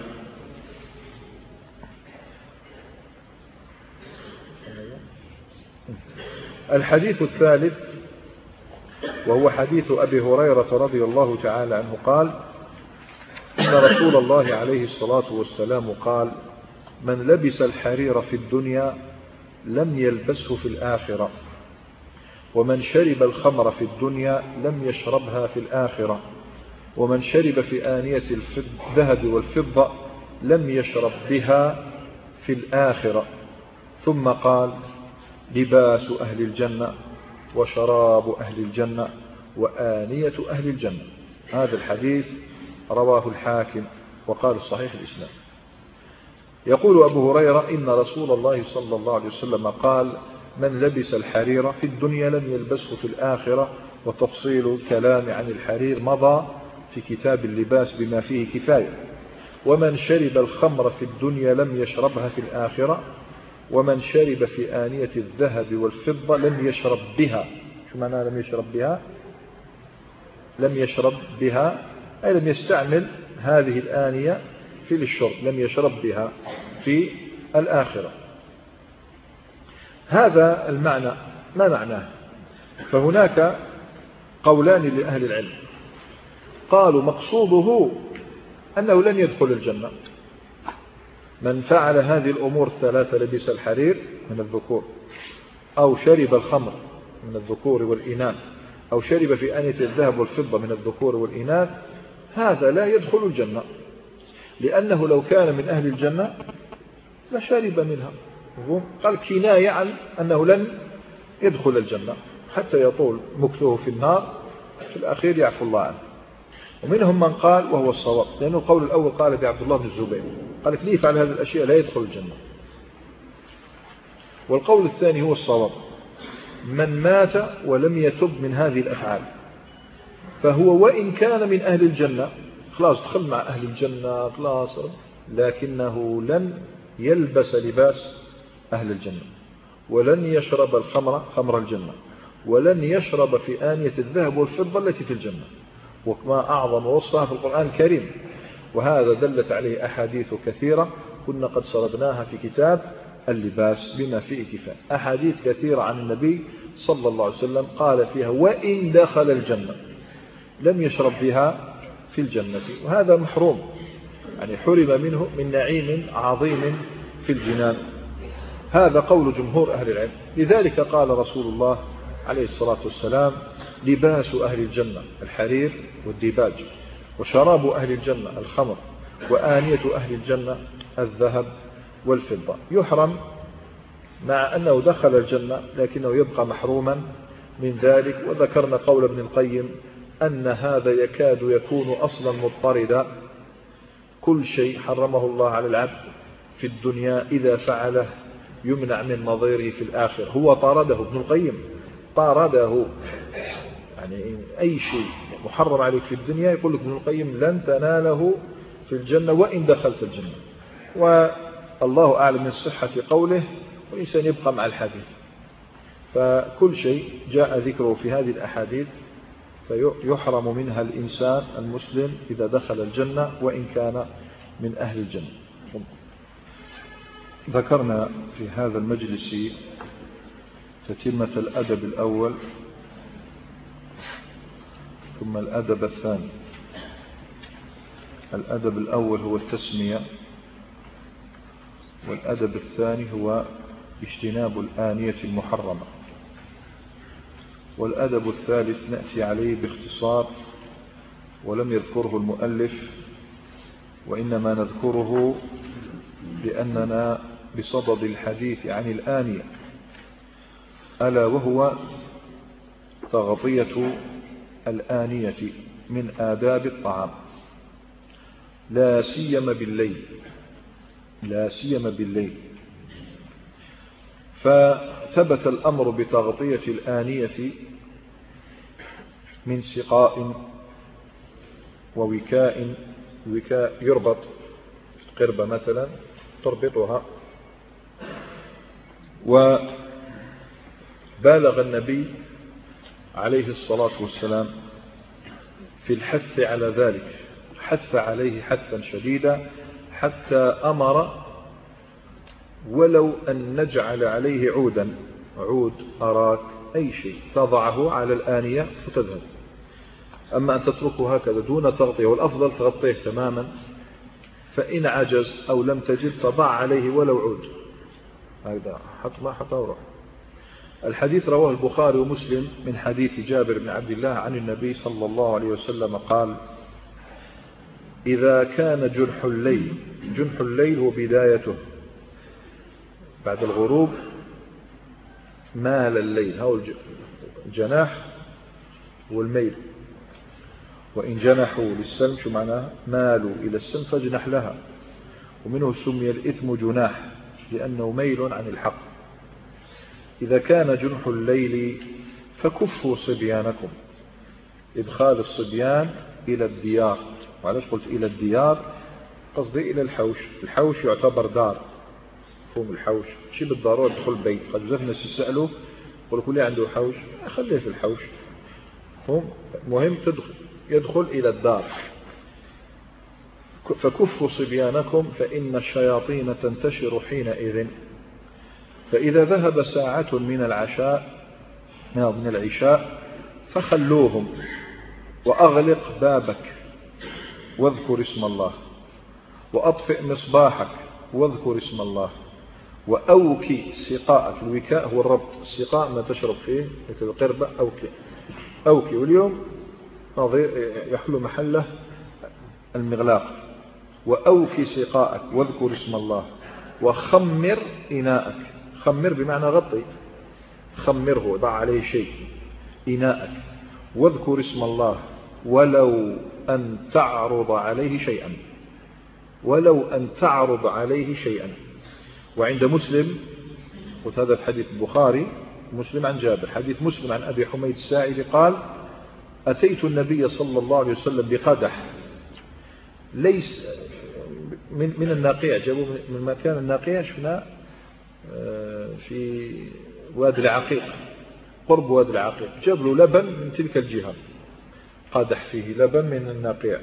الحديث الثالث وهو حديث أبي هريرة رضي الله تعالى عنه قال إن رسول الله عليه الصلاة والسلام قال من لبس الحرير في الدنيا لم يلبسه في الآخرة، ومن شرب الخمر في الدنيا لم يشربها في الآخرة، ومن شرب في آنية الذهب والفضة لم يشرب بها في الآخرة. ثم قال: لباس أهل الجنة وشراب أهل الجنة وآنية أهل الجنة. هذا الحديث رواه الحاكم وقال صحيح الإسلام. يقول أبو هريرة: إن رسول الله صلى الله عليه وسلم قال: من لبس الحرير في الدنيا لم يلبسه في الآخرة. وتفصيل الكلام عن الحرير مضى في كتاب اللباس بما فيه كفاية. ومن شرب الخمر في الدنيا لم يشربها في الآخرة، ومن شرب في آنية الذهب والفضة لم يشرب بها. شو معنى لم يشرب بها؟ لم يشرب بها أي لم يستعمل هذه الآنية في الشرب، لم يشرب بها في الآخرة. هذا المعنى ما معناه؟ فهناك قولان لأهل العلم. قالوا مقصوده أنه لن يدخل الجنة. من فعل هذه الأمور الثلاثة: لبس الحرير من الذكور، أو شرب الخمر من الذكور والإناث، أو شرب في آنية الذهب والفضة من الذكور والإناث، هذا لا يدخل الجنة، لأنه لو كان من أهل الجنة لشرب منها. قال كناية عن أنه لن يدخل الجنة حتى يطول مكثه في النار، في الأخير يعفو الله عنه. ومنهم من قال، وهو الصواب، لأنه القول الأول قال بعبد الله بن الزبير، قال لي يفعل هذه الأشياء لا يدخل الجنة. والقول الثاني هو الصواب: من مات ولم يتب من هذه الأفعال فهو وإن كان من أهل الجنة، خلاص دخل مع أهل الجنة خلاص، لكنه لن يلبس لباس أهل الجنة، ولن يشرب الخمر خمر الجنة، ولن يشرب في آنية الذهب والفضة التي في الجنة. وما أعظم وصفها في القرآن الكريم، وهذا دلت عليه أحاديث كثيرة كنا قد سردناها في كتاب اللباس بما فيه كفاية. أحاديث كثيرة عن النبي صلى الله عليه وسلم قال فيها: وإن دخل الجنة لم يشرب بها في الجنة، وهذا محروم، يعني حرم منه من نعيم عظيم في الجنان. هذا قول جمهور أهل العلم. لذلك قال رسول الله عليه الصلاة والسلام: لباس أهل الجنة الحرير والديباج، وشراب أهل الجنة الخمر، وآنية أهل الجنة الذهب والفضة. يحرم مع أنه دخل الجنة لكنه يبقى محروما من ذلك. وذكرنا قول ابن القيم أن هذا يكاد يكون أصلا مضطردا. كل شيء حرمه الله على العبد في الدنيا إذا فعله يمنع من نظيره في الآخرة. هو طارده ابن القيم، طارده، يعني أي شيء محرم عليك في الدنيا يقول لك ابن القيم لن تناله في الجنة وإن دخلت الجنة. والله أعلم من صحة قوله، والإنسان يبقى مع الحديث. فكل شيء جاء ذكره في هذه الأحاديث فيحرم منها الإنسان المسلم إذا دخل الجنة وإن كان من أهل الجنة. ذكرنا في هذا المجلس تتمة الأدب الأول ثم الأدب الثاني. الأدب الأول هو التسمية، والأدب الثاني هو اجتناب الآنية المحرمة، والأدب الثالث نأتي عليه باختصار ولم يذكره المؤلف، وإنما نذكره لأننا بصدد الحديث عن الآنية، ألا وهو تغطية الآنية من آداب الطعام، لا سيما بالليل، لا سيما بالليل. فثبت الأمر بتغطية الآنية من سقاء ووكاء، وكاء يربط قربة مثلا تربطها. وبالغ النبي عليه الصلاة والسلام في الحث على ذلك، حث عليه حثا شديدا حتى أمر ولو أن نجعل عليه عودا، عود أراك أي شيء تضعه على الآنية وتذهب، أما أن تتركه هكذا دون تغطية، والأفضل تغطيه تماما فإن عجز أو لم تجد فضع عليه ولو عود. هذا حط ما حط وروح. الحديث رواه البخاري ومسلم من حديث جابر بن عبد الله عن النبي صلى الله عليه وسلم قال: إذا كان جنح الليل، جنح الليل هو بدايته بعد الغروب، مال الليل، هو الجناح والميل. وإن جنحوا للسلم شو معناه؟ مالوا إلى السلم فاجنح لها. ومنه سمي الإثم جناح لأنه ميل عن الحق. إذا كان جنح الليل فكفوا صبيانكم، إدخال الصبيان إلى الديار. وعلاش قلت إلى الديار؟ قصدي إلى الحوش. الحوش يعتبر دار، مفهوم الحوش شي بالضرورة يدخل بيت. قد بزاف الناس يسألوا يقولوا كل عنده حوش، خليه في الحوش. هم مهم تدخل يدخل إلى الدار. فكفوا صبيانكم فإن الشياطين تنتشر حينئذ. فإذا ذهب ساعة من العشاء من العشاء فخلوهم، وأغلق بابك واذكر اسم الله، وأطفئ مصباحك واذكر اسم الله، وأوكي سقاءك. الوكاء هو الربط، السقاء ما تشرب فيه مثل القربة. أوكي أوكي واليوم يحل محله المغلاق. وأوكي سقاءك واذكر اسم الله، وخمر إناءك. خمر بمعنى غطي، خمره ضع عليه شيء. إناءك واذكر اسم الله ولو أن تعرض عليه شيئا، ولو أن تعرض عليه شيئا. وعند مسلم، وهذا في حديث البخاري مسلم عن جابر، حديث مسلم عن أبي حميد الساعدي قال: أتيت النبي صلى الله عليه وسلم بقدح ليس من من الناقيع، جابوا من مكان الناقيع، شفنا في وادي العقيق، قرب وادي العقيق، جاب له لبن من تلك الجهة، قدح فيه لبن من الناقيع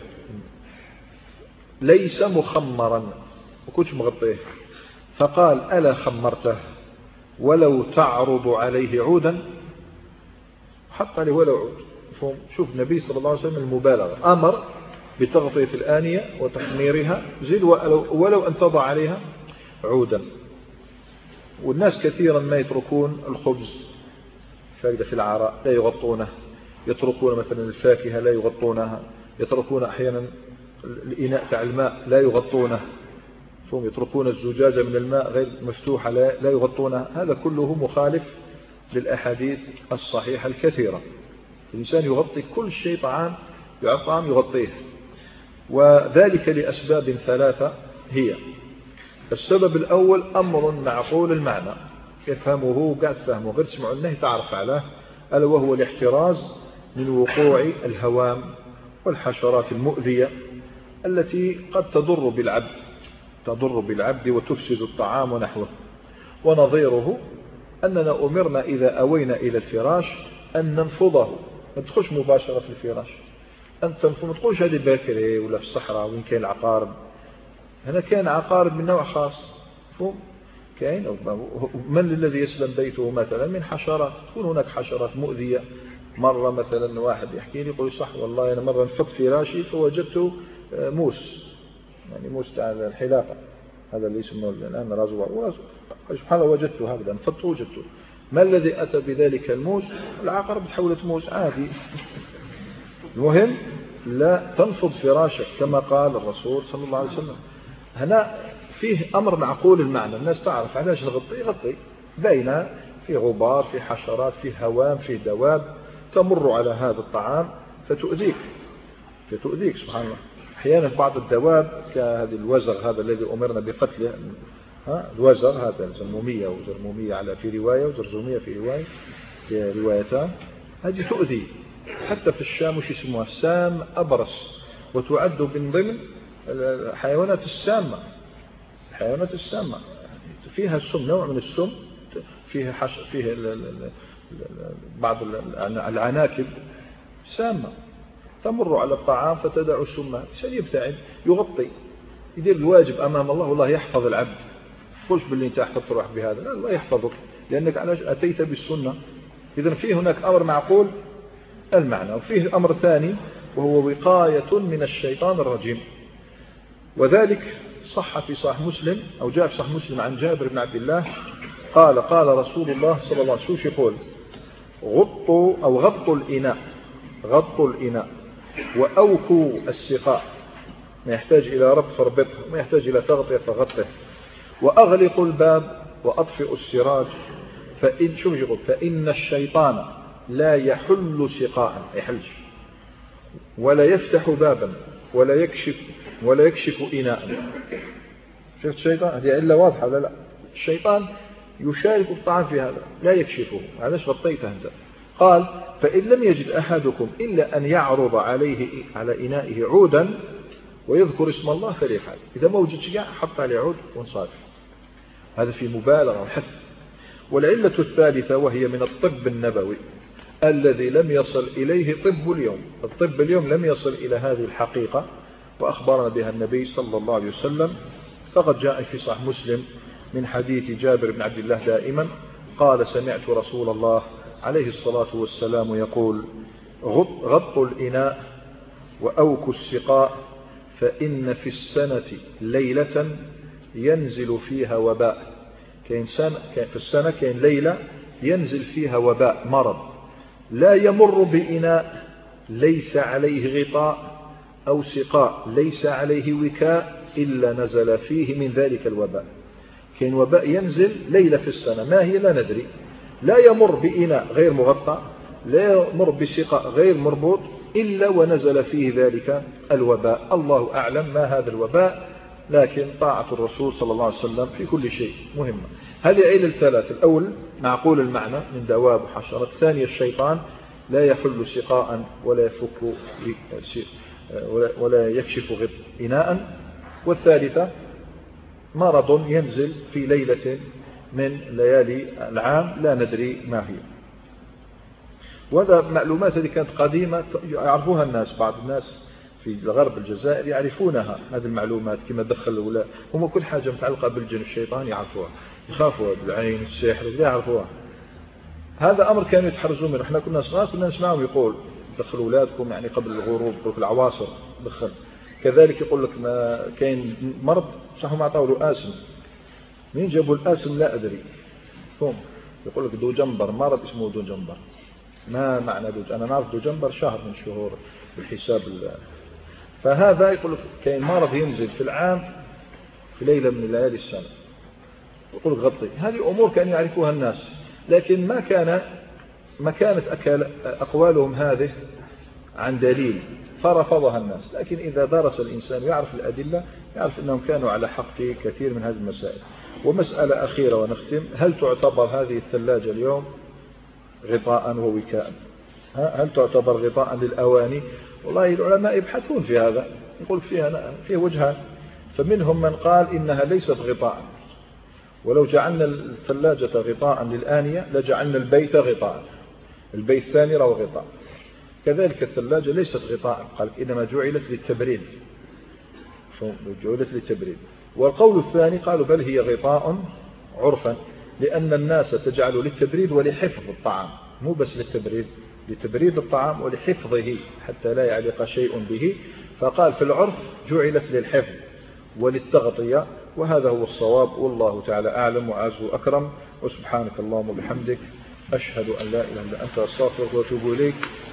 ليس مخمرا وكنت مغطيه. فقال: ألا خمرته ولو تعرض عليه عودا؟ حط عليه ولو عود. شوف النبي صلى الله عليه وسلم المبالغة، أمر بتغطية الآنية وتخميرها، زيد ولو أن تضع عليها عودا. والناس كثيرا ما يتركون الخبز فائدة في العراء لا يغطونه، يتركون مثلا الفاكهة لا يغطونها، يتركون أحيانا الإناء تاع الماء لا يغطونه، ثم يتركون الزجاجة من الماء غير مفتوحة لا يغطونها. هذا كله مخالف للأحاديث الصحيحة الكثيرة. الإنسان يغطي كل شيء، طعام طعام يغطيه، وذلك لأسباب ثلاثة هي: السبب الأول أمر معقول المعنى يفهمه وقاعد تفهمه، غير تسمعوا النهي تعرف عليه، ألا وهو الاحتراز من وقوع الهوام والحشرات المؤذية التي قد تضر بالعبد تضر بالعبد وتفسد الطعام ونحوه. ونظيره أننا أمرنا إذا أوينا إلى الفراش أن ننفضه، ما تدخلش مباشرة في الفراش، أن تنفض، ما تقولش هذه باكري ولا في الصحراء وين كاين العقارب. هنا كان عقارب من نوع خاص، فهم كاين. من الذي يسلم بيته مثلا من حشرات؟ تكون هناك حشرات مؤذية. مرة مثلا واحد يحكي لي يقول: صح والله أنا مرة نفض فراشي فوجدت موس، يعني موس تاع الحلاقة، هذا اللي يسمونه الآن رازوار، سبحان الله وجدته هكذا، نفضته وجدته. ما الذي أتى بذلك الموس؟ العقرب تحولت موس عادي. المهم لا تنفض فراشك كما قال الرسول صلى الله عليه وسلم. هنا فيه أمر معقول المعنى، الناس تعرف علاش نغطي غطي، باينة في غبار، في حشرات، في هوام، في دواب تمر على هذا الطعام فتؤذيك فتؤذيك سبحان الله. أحيانا بعض الدواب كهذه الوزغ هذا الذي أمرنا بقتله، ها الوزغ هذا زرمومية وزرمومية على في رواية وزرزومية في رواية في روايتان، هذه تؤذي. حتى في الشام وش يسموها؟ سام أبرص، وتعد من ضمن الحيوانات السامة. الحيوانات السامة فيها السم، نوع من السم، فيها حش فيها بعض العناكب سامة تمر على الطعام فتدع السم. سيبتعد، يغطي، يدير الواجب أمام الله، والله يحفظ العبد. قلت باللي انت احفظت روح بهذا، لا الله يحفظك لأنك علاش أتيت بالسنة. إذن فيه هناك أمر معقول المعنى، وفيه أمر ثاني وهو وقاية من الشيطان الرجيم. وذلك صح في صحيح مسلم أو جاء في صحيح مسلم عن جابر بن عبد الله قال قال رسول الله صلى الله عليه وسلم يقول غطوا أو غطوا الإناء غطوا الإناء وأوكوا السقاء، ما يحتاج إلى ربط فربطه، ما يحتاج إلى تغطية فغطه، وأغلقوا الباب وأطفئوا السراج، فإن شو يقول فإن الشيطان لا يحل سقاء يحلش ولا يفتح بابا ولا يكشف ولا يكشف إناء. شفت الشيطان هذه إلا واضحة ولا لا؟ الشيطان يشارك الطعام في هذا لا يكشفه، هذا غطيته أنت. قال فإن لم يجد أحدكم إلا أن يعرض عليه على إنائه عودا ويذكر اسم الله فليفعل، إذا ما وجد شيء حط عليه عود وانصرف. هذا في مبالغة وحث. والعلة الثالثة وهي من الطب النبوي الذي لم يصل إليه طب اليوم. الطب اليوم لم يصل إلى هذه الحقيقة وأخبرنا بها النبي صلى الله عليه وسلم. فقد جاء في صحيح مسلم من حديث جابر بن عبد الله دائما قال سمعت رسول الله عليه الصلاة والسلام يقول غطوا الإناء وأوكوا السقاء فإن في السنة ليلة ينزل فيها وباء. كاين سنة في السنة كاين ليلة ينزل فيها وباء مرض لا يمر بإناء ليس عليه غطاء أو سقاء ليس عليه وكاء إلا نزل فيه من ذلك الوباء. كاين وباء ينزل ليلة في السنة ما هي لا ندري، لا يمر بإناء غير مغطى لا يمر بسقاء غير مربوط إلا ونزل فيه ذلك الوباء. الله أعلم ما هذا الوباء، لكن طاعة الرسول صلى الله عليه وسلم في كل شيء مهمة. هذه علل الثلاث: الأول معقول المعنى من دواب وحشرات، الثانية الشيطان لا يحل سقاء ولا يفك ولا يكشف إناء، والثالثة مرض ينزل في ليلة من ليالي العام لا ندري ما هي. وهذا معلومات هذه كانت قديمة يعرفوها الناس، بعض الناس في الغرب الجزائر يعرفونها هذه المعلومات كما دخل الأولى هم كل حاجة متعلقة بالجن الشيطان يعرفوها، يخافوا بالعين السحر لا يعرفوها. هذا أمر كانوا يتحرزون منه. احنا كنا صغار كنا نسمعهم يقول دخلوا أولادكم يعني قبل الغروب في العواصر دخل. كذلك يقول لك ما كاين مرض صح ما عطاوا له آسم، مين جابوا الآسم لا أدري، فهم يقول لك دو جنبر مرض اسمه دو جنبر. ما معنى دو؟ أنا نعرف دو جنبر شهر من شهور بالحساب. فهذا يقول لك كاين مرض ينزل في العام في ليلة من ليالي السنة، يقول لك غطي. هذه أمور كانوا يعرفوها الناس، لكن ما كان ما كانت أقوالهم هذه عن دليل فرفضها الناس. لكن إذا درس الإنسان ويعرف الأدلة يعرف أنهم كانوا على حق في كثير من هذه المسائل. ومسألة أخيرة ونختم: هل تعتبر هذه الثلاجة اليوم غطاء ووكاء؟ هل تعتبر غطاء للأواني؟ والله العلماء يبحثون في هذا، يقول فيها فيه وجهان. فمنهم من قال إنها ليست غطاء، ولو جعلنا الثلاجة غطاء للآنية لجعلنا البيت غطاء، البيت الثاني روى غطاء. كذلك الثلاجة ليست غطاء، قال إنما جعلت للتبريد، جعلت للتبريد. والقول الثاني قالوا بل هي غطاء عرفا، لأن الناس تجعل للتبريد ولحفظ الطعام، مو بس للتبريد، لتبريد الطعام ولحفظه حتى لا يعلق شيء به. فقال في العرف جعلت للحفظ وللتغطية، وهذا هو الصواب والله تعالى أعلم وأعز وأكرم. وسبحانك اللهم وبحمدك أشهد أن لا إله إلا أنت أستغفرك وأتوب إليك.